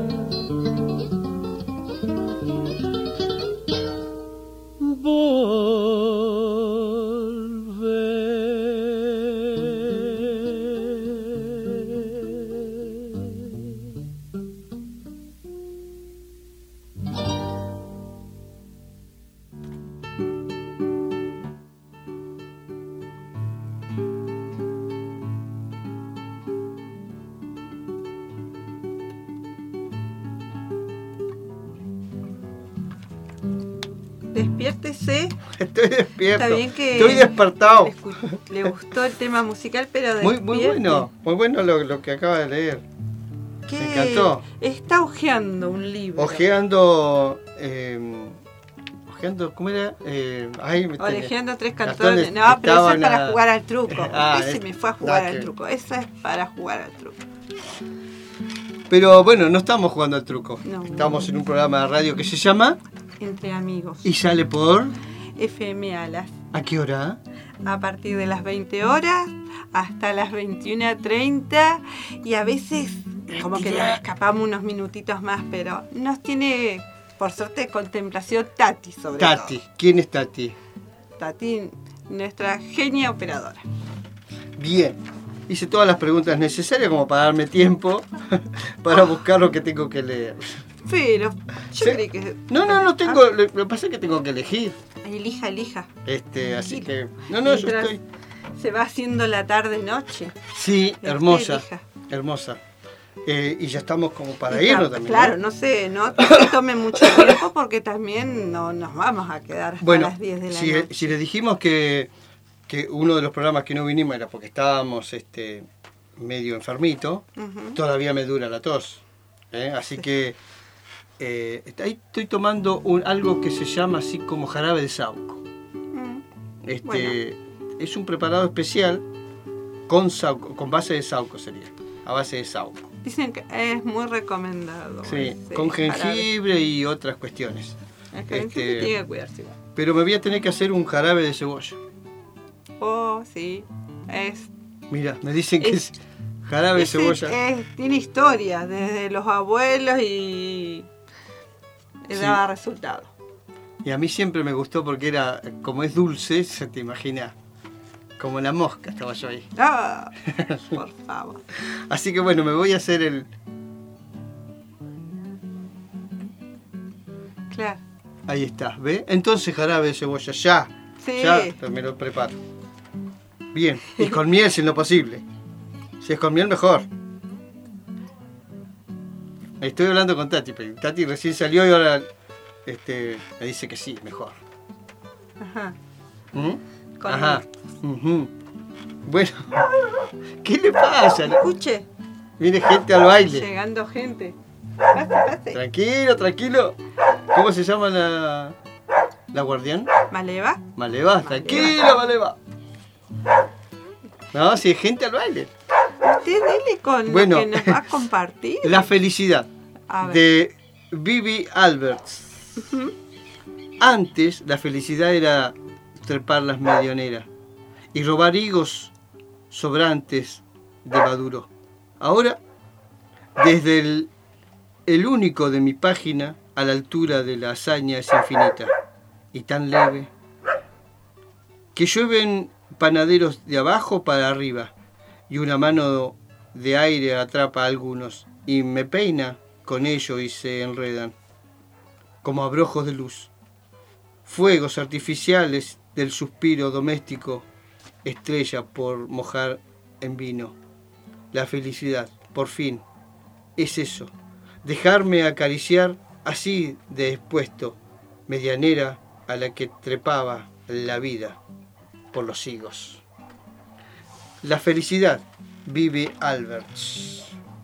volver. Despiértese. Estoy despierto. Está bien que Estoy despertado. Le, le gustó el tema musical, pero muy, muy bueno, muy bueno lo, lo que acaba de leer. ¿Qué? Me encantó. Está hojeando un libro. Ojeando, eh, ojeando, ¿cómo era? Eh, ay, me Ojeando tres cantones. No, pero eso es para a... jugar al truco. Ah, Ese es... me fue a jugar al que... truco. Eso es para jugar al truco. Pero bueno, no estamos jugando al truco. No. Estamos en un programa de radio que se llama Entre Amigos. Y sale por F M Alas. ¿A qué hora? A partir de las veinte horas hasta las veintiuna treinta, y a veces como que nos escapamos unos minutitos más, pero nos tiene, por suerte, contemplación Tati sobre Tati. todo. ¿Quién es Tati? Tati, nuestra genia operadora. Bien. Hice todas las preguntas necesarias como para darme tiempo para buscar lo que tengo que leer. Pero yo ¿Sí? creí que... No, no, no tengo... Ah. Lo que pasa es que tengo que elegir. Elija, elija. Este, así que... No, no, yo estoy... Se va haciendo la tarde-noche. Sí, hermosa. Elija. Hermosa. Eh, y ya estamos como para y irnos también. Claro, ¿no? no sé, no te tome mucho tiempo porque también no nos vamos a quedar hasta bueno, las diez de la si, noche. Si les dijimos que, que uno de los programas que no vinimos era porque estábamos este, medio enfermito, uh-huh. Todavía me dura la tos. ¿eh? Así sí. que eh, ahí estoy tomando un, algo que se llama así como jarabe de saúco. Uh-huh. Este, bueno. Es un preparado especial con, sauco, con base de saúco sería, a base de saúco. Dicen que es muy recomendado. Sí, con jengibre jarabe. Y otras cuestiones. Es que este, tiene que cuidarse igual. Pero me voy a tener que hacer un jarabe de cebolla. Oh, sí. Es. Mira, me dicen que es, es jarabe es, de cebolla. Es, tiene historia, desde los abuelos y. Sí. Daba resultado. Y a mí siempre me gustó porque era, como es dulce, se te imagina. Como la mosca estaba yo ahí. Ah, por favor. Así que bueno, me voy a hacer el, Claro. Ahí está, ¿ve? Entonces jarabe de cebolla, ya. Sí. Ya me lo preparo. Bien, y con miel si es lo posible. Si es con miel, mejor. Estoy hablando con Tati, pero Tati recién salió y ahora este, me dice que sí, mejor. Ajá. ¿Mm? Con Ajá. Uh-huh. Bueno, ¿qué le pasa? Escuche. Viene gente al baile. Llegando gente. Pase, pase. Tranquilo, tranquilo. ¿Cómo se llama la, la guardián? ¿Maleva? Maleva, tranquilo, Maleva. No, si hay gente al baile. Usted dele con bueno, lo que nos va a compartir. La felicidad A ver. de Bibi Alberts. Uh-huh. Antes la felicidad era trepar las medioneras y robar higos sobrantes de maduro. Ahora, desde el, el único de mi página a la altura de la hazaña es infinita y tan leve que llueven panaderos de abajo para arriba y una mano de aire atrapa a algunos y me peina con ello y se enredan como abrojos de luz, fuegos artificiales del suspiro doméstico, estrella por mojar en vino. La felicidad, por fin, es eso, dejarme acariciar así de expuesto, medianera a la que trepaba la vida por los higos. La felicidad, Bibi Alberts.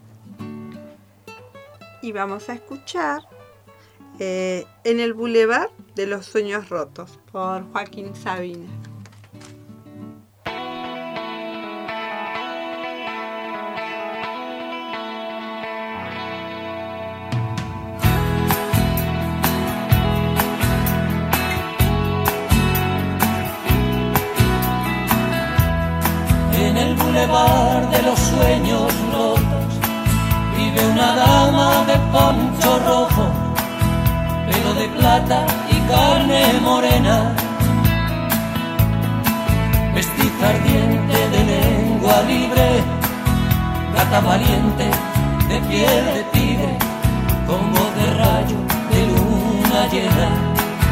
Y vamos a escuchar eh, En el Boulevard de los Sueños Rotos, por Joaquín Sabina. En el bulevar de los sueños rotos vive una dama de poncho rojo, pelo de plata y carne morena, mestiza ardiente de lengua libre, gata valiente de piel de tigre, con voz de rayo de luna llena.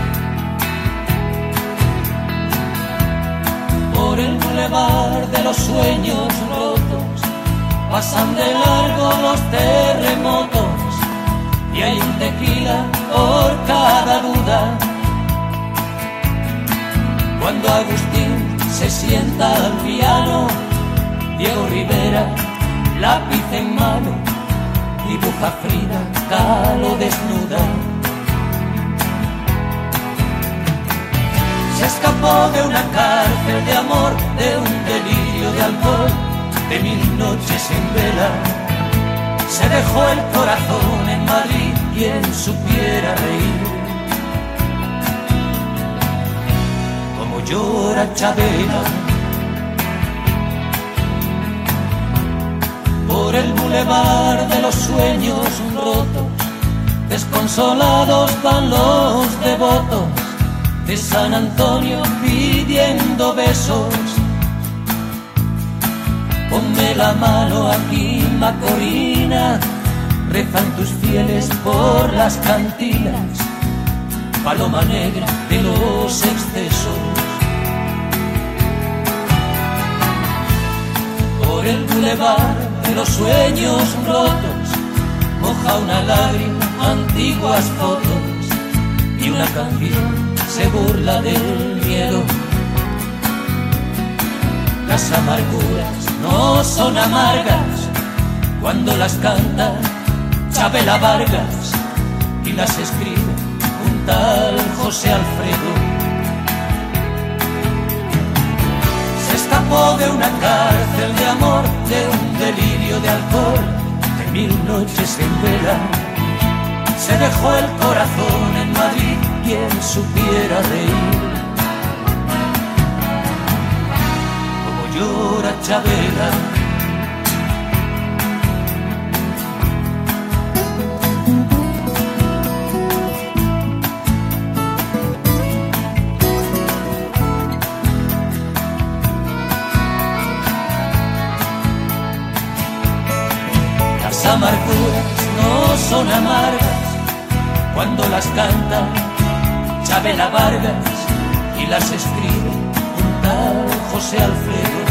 Por el bulevar de los sueños rotos pasan de largo los terremotos y hay un tequila por cada duda. Cuando Agustín se sienta al piano, Diego Rivera, lápiz en mano, dibuja Frida Kahlo desnuda. Se escapó de una cárcel de amor, de un delirio de alcohol, de mil noches en vela. Se dejó el corazón en Madrid, quien supiera reír. Como llora Chabela. Por el bulevar de los sueños rotos, desconsolados van los devotos de San Antonio pidiendo besos. Ponme la mano aquí, Macorina, rezan tus fieles por las cantinas, paloma negra de los excesos. Por el bulevar de los sueños rotos moja una lágrima antiguas fotos y una canción se burla del miedo. Las amarguras no son amargas cuando las canta Chabela Vargas y las escribe un tal José Alfredo. Se escapó de una cárcel de amor, de un delirio de alcohol, de mil noches en vela. Se dejó el corazón en Madrid, quien supiera reír. Como llora Chabela. Las amarguras no son amargas cuando las canta Chabela Vargas y las escribe un tal José Alfredo.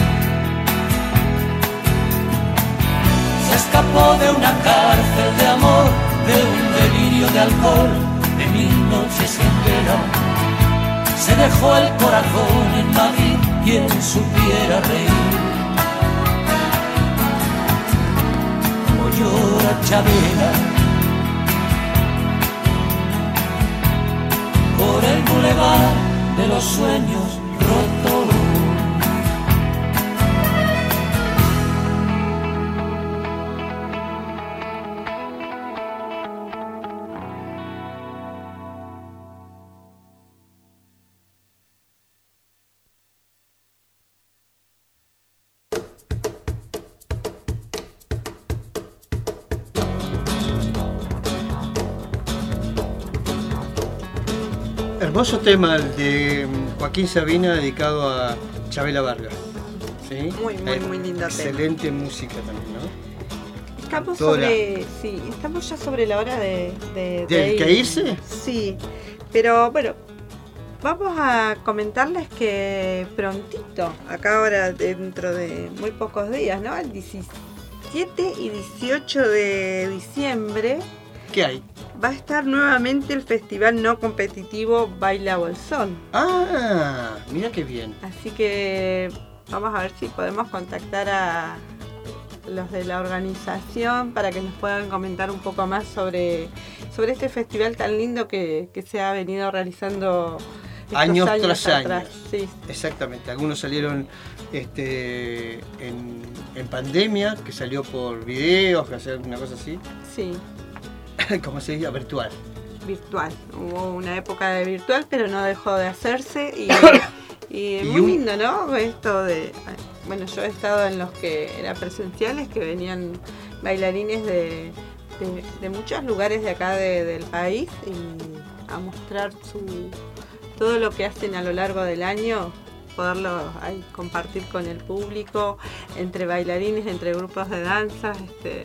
Se escapó de una cárcel de amor, de un delirio de alcohol, de mil noches en vela. Se dejó el corazón en Madrid, quien supiera reír. Como llora Chabela por el bulevar de los sueños rotos. Hermoso tema el de Joaquín Sabina dedicado a Chabela Vargas. ¿Sí? Muy, muy, muy lindo tema. Excelente música también, ¿no? Estamos Toda. sobre, sí, estamos ya sobre la hora de, de, ¿De de que irse? Sí, pero bueno, vamos a comentarles que prontito, acá ahora dentro de muy pocos días, ¿no? El diecisiete y dieciocho de diciembre. ¿Qué hay? Va a estar nuevamente el festival no competitivo Baila Bolsón. Ah, mira qué bien. Así que vamos a ver si podemos contactar a los de la organización para que nos puedan comentar un poco más sobre, sobre este festival tan lindo que, que se ha venido realizando estos años, años tras atrás. años. Sí. Exactamente. Algunos salieron este, en, en pandemia, que salió por videos, que hacer una cosa así. Sí. ¿Cómo se dice? Virtual. Virtual. Hubo una época de virtual, pero no dejó de hacerse y, y, Y muy un- lindo, ¿no? Esto de, bueno, yo he estado en los que eran presenciales, que venían bailarines de, de, de muchos lugares de acá de- del país y a mostrar su todo lo que hacen a lo largo del año, poderlo ahí compartir con el público, entre bailarines, entre grupos de danza, este,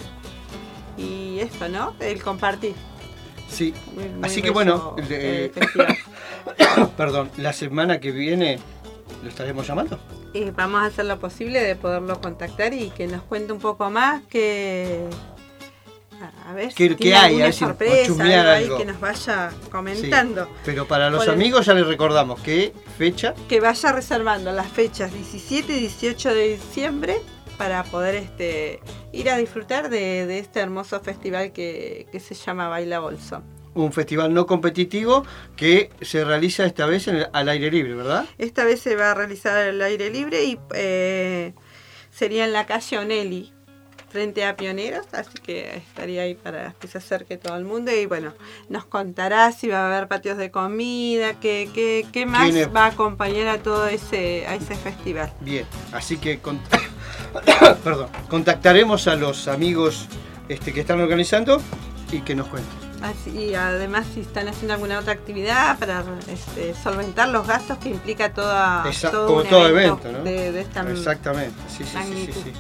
y esto, ¿no? El compartir. Sí. Muy- muy Así que bello, bueno, eh, eh, festival. perdón, la semana que viene lo estaremos llamando. Y vamos a hacer lo posible de poderlo contactar y que nos cuente un poco más, que a ver ¿Qué- si qué tiene hay? alguna A ver si sorpresa, por chusmear algo ahí algo. que nos vaya comentando. Sí. Pero para los Por el- amigos ya les recordamos qué fecha. Que vaya reservando las fechas diecisiete y dieciocho de diciembre para poder este, ir a disfrutar de, de este hermoso festival que, que se llama Baila Bolsón. Un festival no competitivo que se realiza esta vez en el- al aire libre, ¿verdad? Esta vez se va a realizar al aire libre y eh, sería en la calle Onelli, frente a Pioneros, así que estaría ahí para que se acerque todo el mundo y bueno, nos contará si va a haber patios de comida, qué, qué, qué más ¿Quién es? va a acompañar a todo ese, a ese festival. Bien, así que con- perdón, contactaremos a los amigos este, que están organizando y que nos cuenten. Así, y además si están haciendo alguna otra actividad para este, solventar los gastos que implica toda, Esa- todo como un todo evento, evento, ¿no? de, de esta Exactamente, sí, sí, sí, sí, magnitud. sí.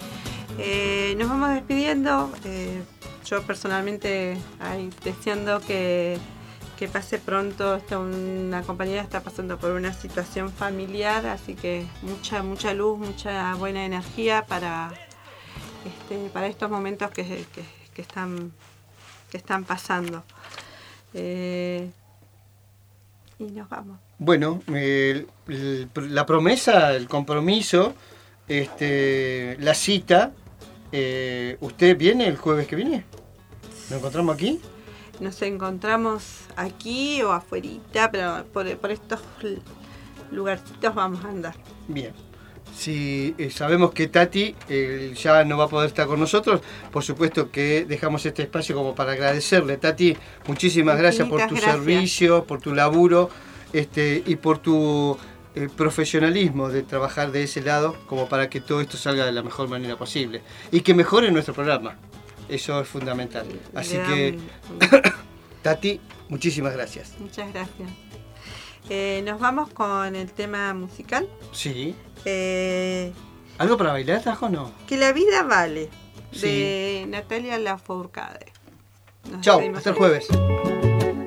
Eh, nos vamos despidiendo. Eh, yo personalmente ahí deseando que, que pase pronto. Esta, una compañera está pasando por una situación familiar, así que mucha mucha luz, mucha buena energía para este, para estos momentos que, que, que están que están pasando. Eh, y nos vamos. Bueno, el- el- la promesa, el compromiso, este, la cita, eh, ¿usted viene el jueves que viene? ¿Nos encontramos aquí? Nos encontramos aquí o afuerita, pero por, por estos lugarcitos vamos a andar. Bien. Si eh, sabemos que Tati eh, ya no va a poder estar con nosotros, por supuesto que dejamos este espacio como para agradecerle. Tati, muchísimas gracias por tu Infinitas gracias. servicio, por tu laburo este, y por tu eh, profesionalismo de trabajar de ese lado, como para que todo esto salga de la mejor manera posible y que mejore nuestro programa. Eso es fundamental. Así Le que, damos- Tati, muchísimas gracias. Muchas gracias. Eh, nos vamos con el tema musical. Sí. Eh, ¿Algo para bailar, Tajo, o no? que la vida vale, Sí. de Natalia Lafourcade. Nos Chao, despedimos hasta el aquí. jueves.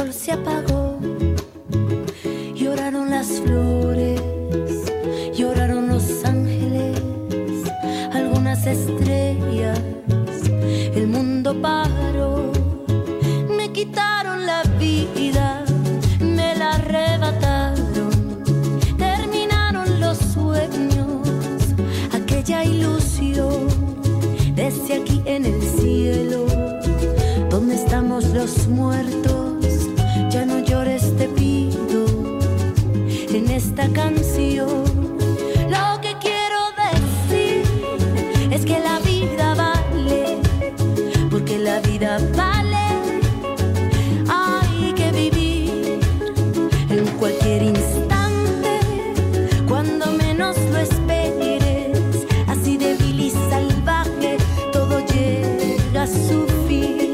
sol se apagó, lloraron las flores, lloraron los ángeles, algunas estrellas, el mundo paró. Me quitaron la vida, me la arrebataron, terminaron los sueños, aquella ilusión. Desde aquí en el cielo, donde estamos los muertos, ya no llores, te pido, en esta canción. Lo que quiero decir es que la vida vale, porque la vida vale. Hay que vivir en cualquier instante, cuando menos lo esperes, así débil y salvaje, todo llega a su fin.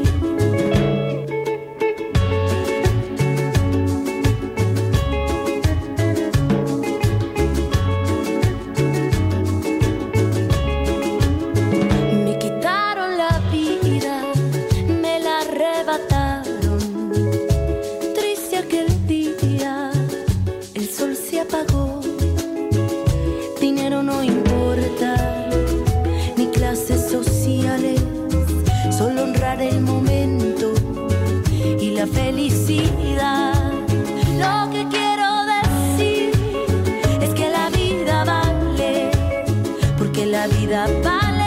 Me quitaron la vida, me la arrebataron. Triste aquel día, el sol se apagó. Dinero no importa, ni clases sociales, solo honrar el momento y la felicidad. Lo que quiero decir es que la vida vale, porque la vida vale.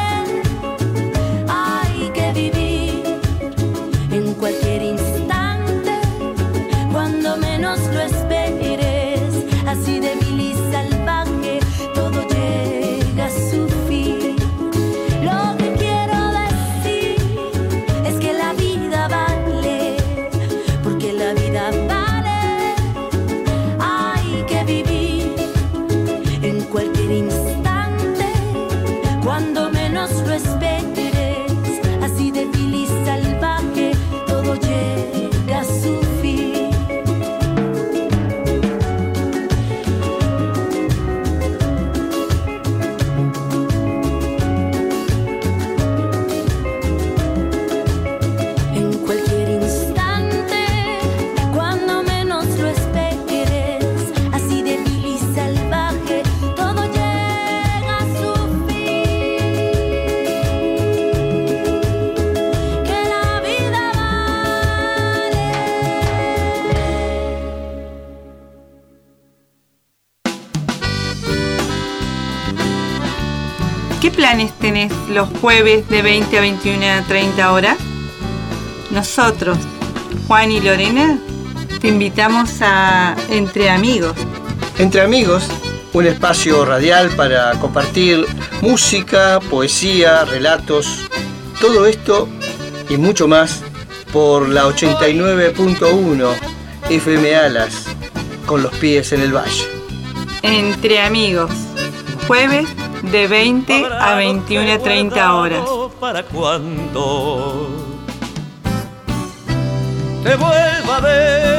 Hay que vivir en cualquier instante, cuando menos lo esperes, así débil y salvaje, todo llega a su fin. Lo que quiero decir es que la vida vale, porque la vida vale. Hay que vivir en cualquier instante, cuando menos lo esperes, así débil y salvaje, todo llega a su fin. En cualquier instante, cuando menos lo esperes, así débil y salvaje, todo llega a su fin. Que la vida vale. ¿Qué planes tenés los jueves de veinte a veintiuno a treinta horas? Nosotros, Juan y Lorena, te invitamos a Entre Amigos. Entre Amigos, un espacio radial para compartir música, poesía, relatos, todo esto y mucho más por la ochenta y nueve punto uno F M Alas, con los pies en el valle. Entre Amigos, jueves de veinte a veintiuno a treinta horas. ¿Para cuando te vuelva a ver?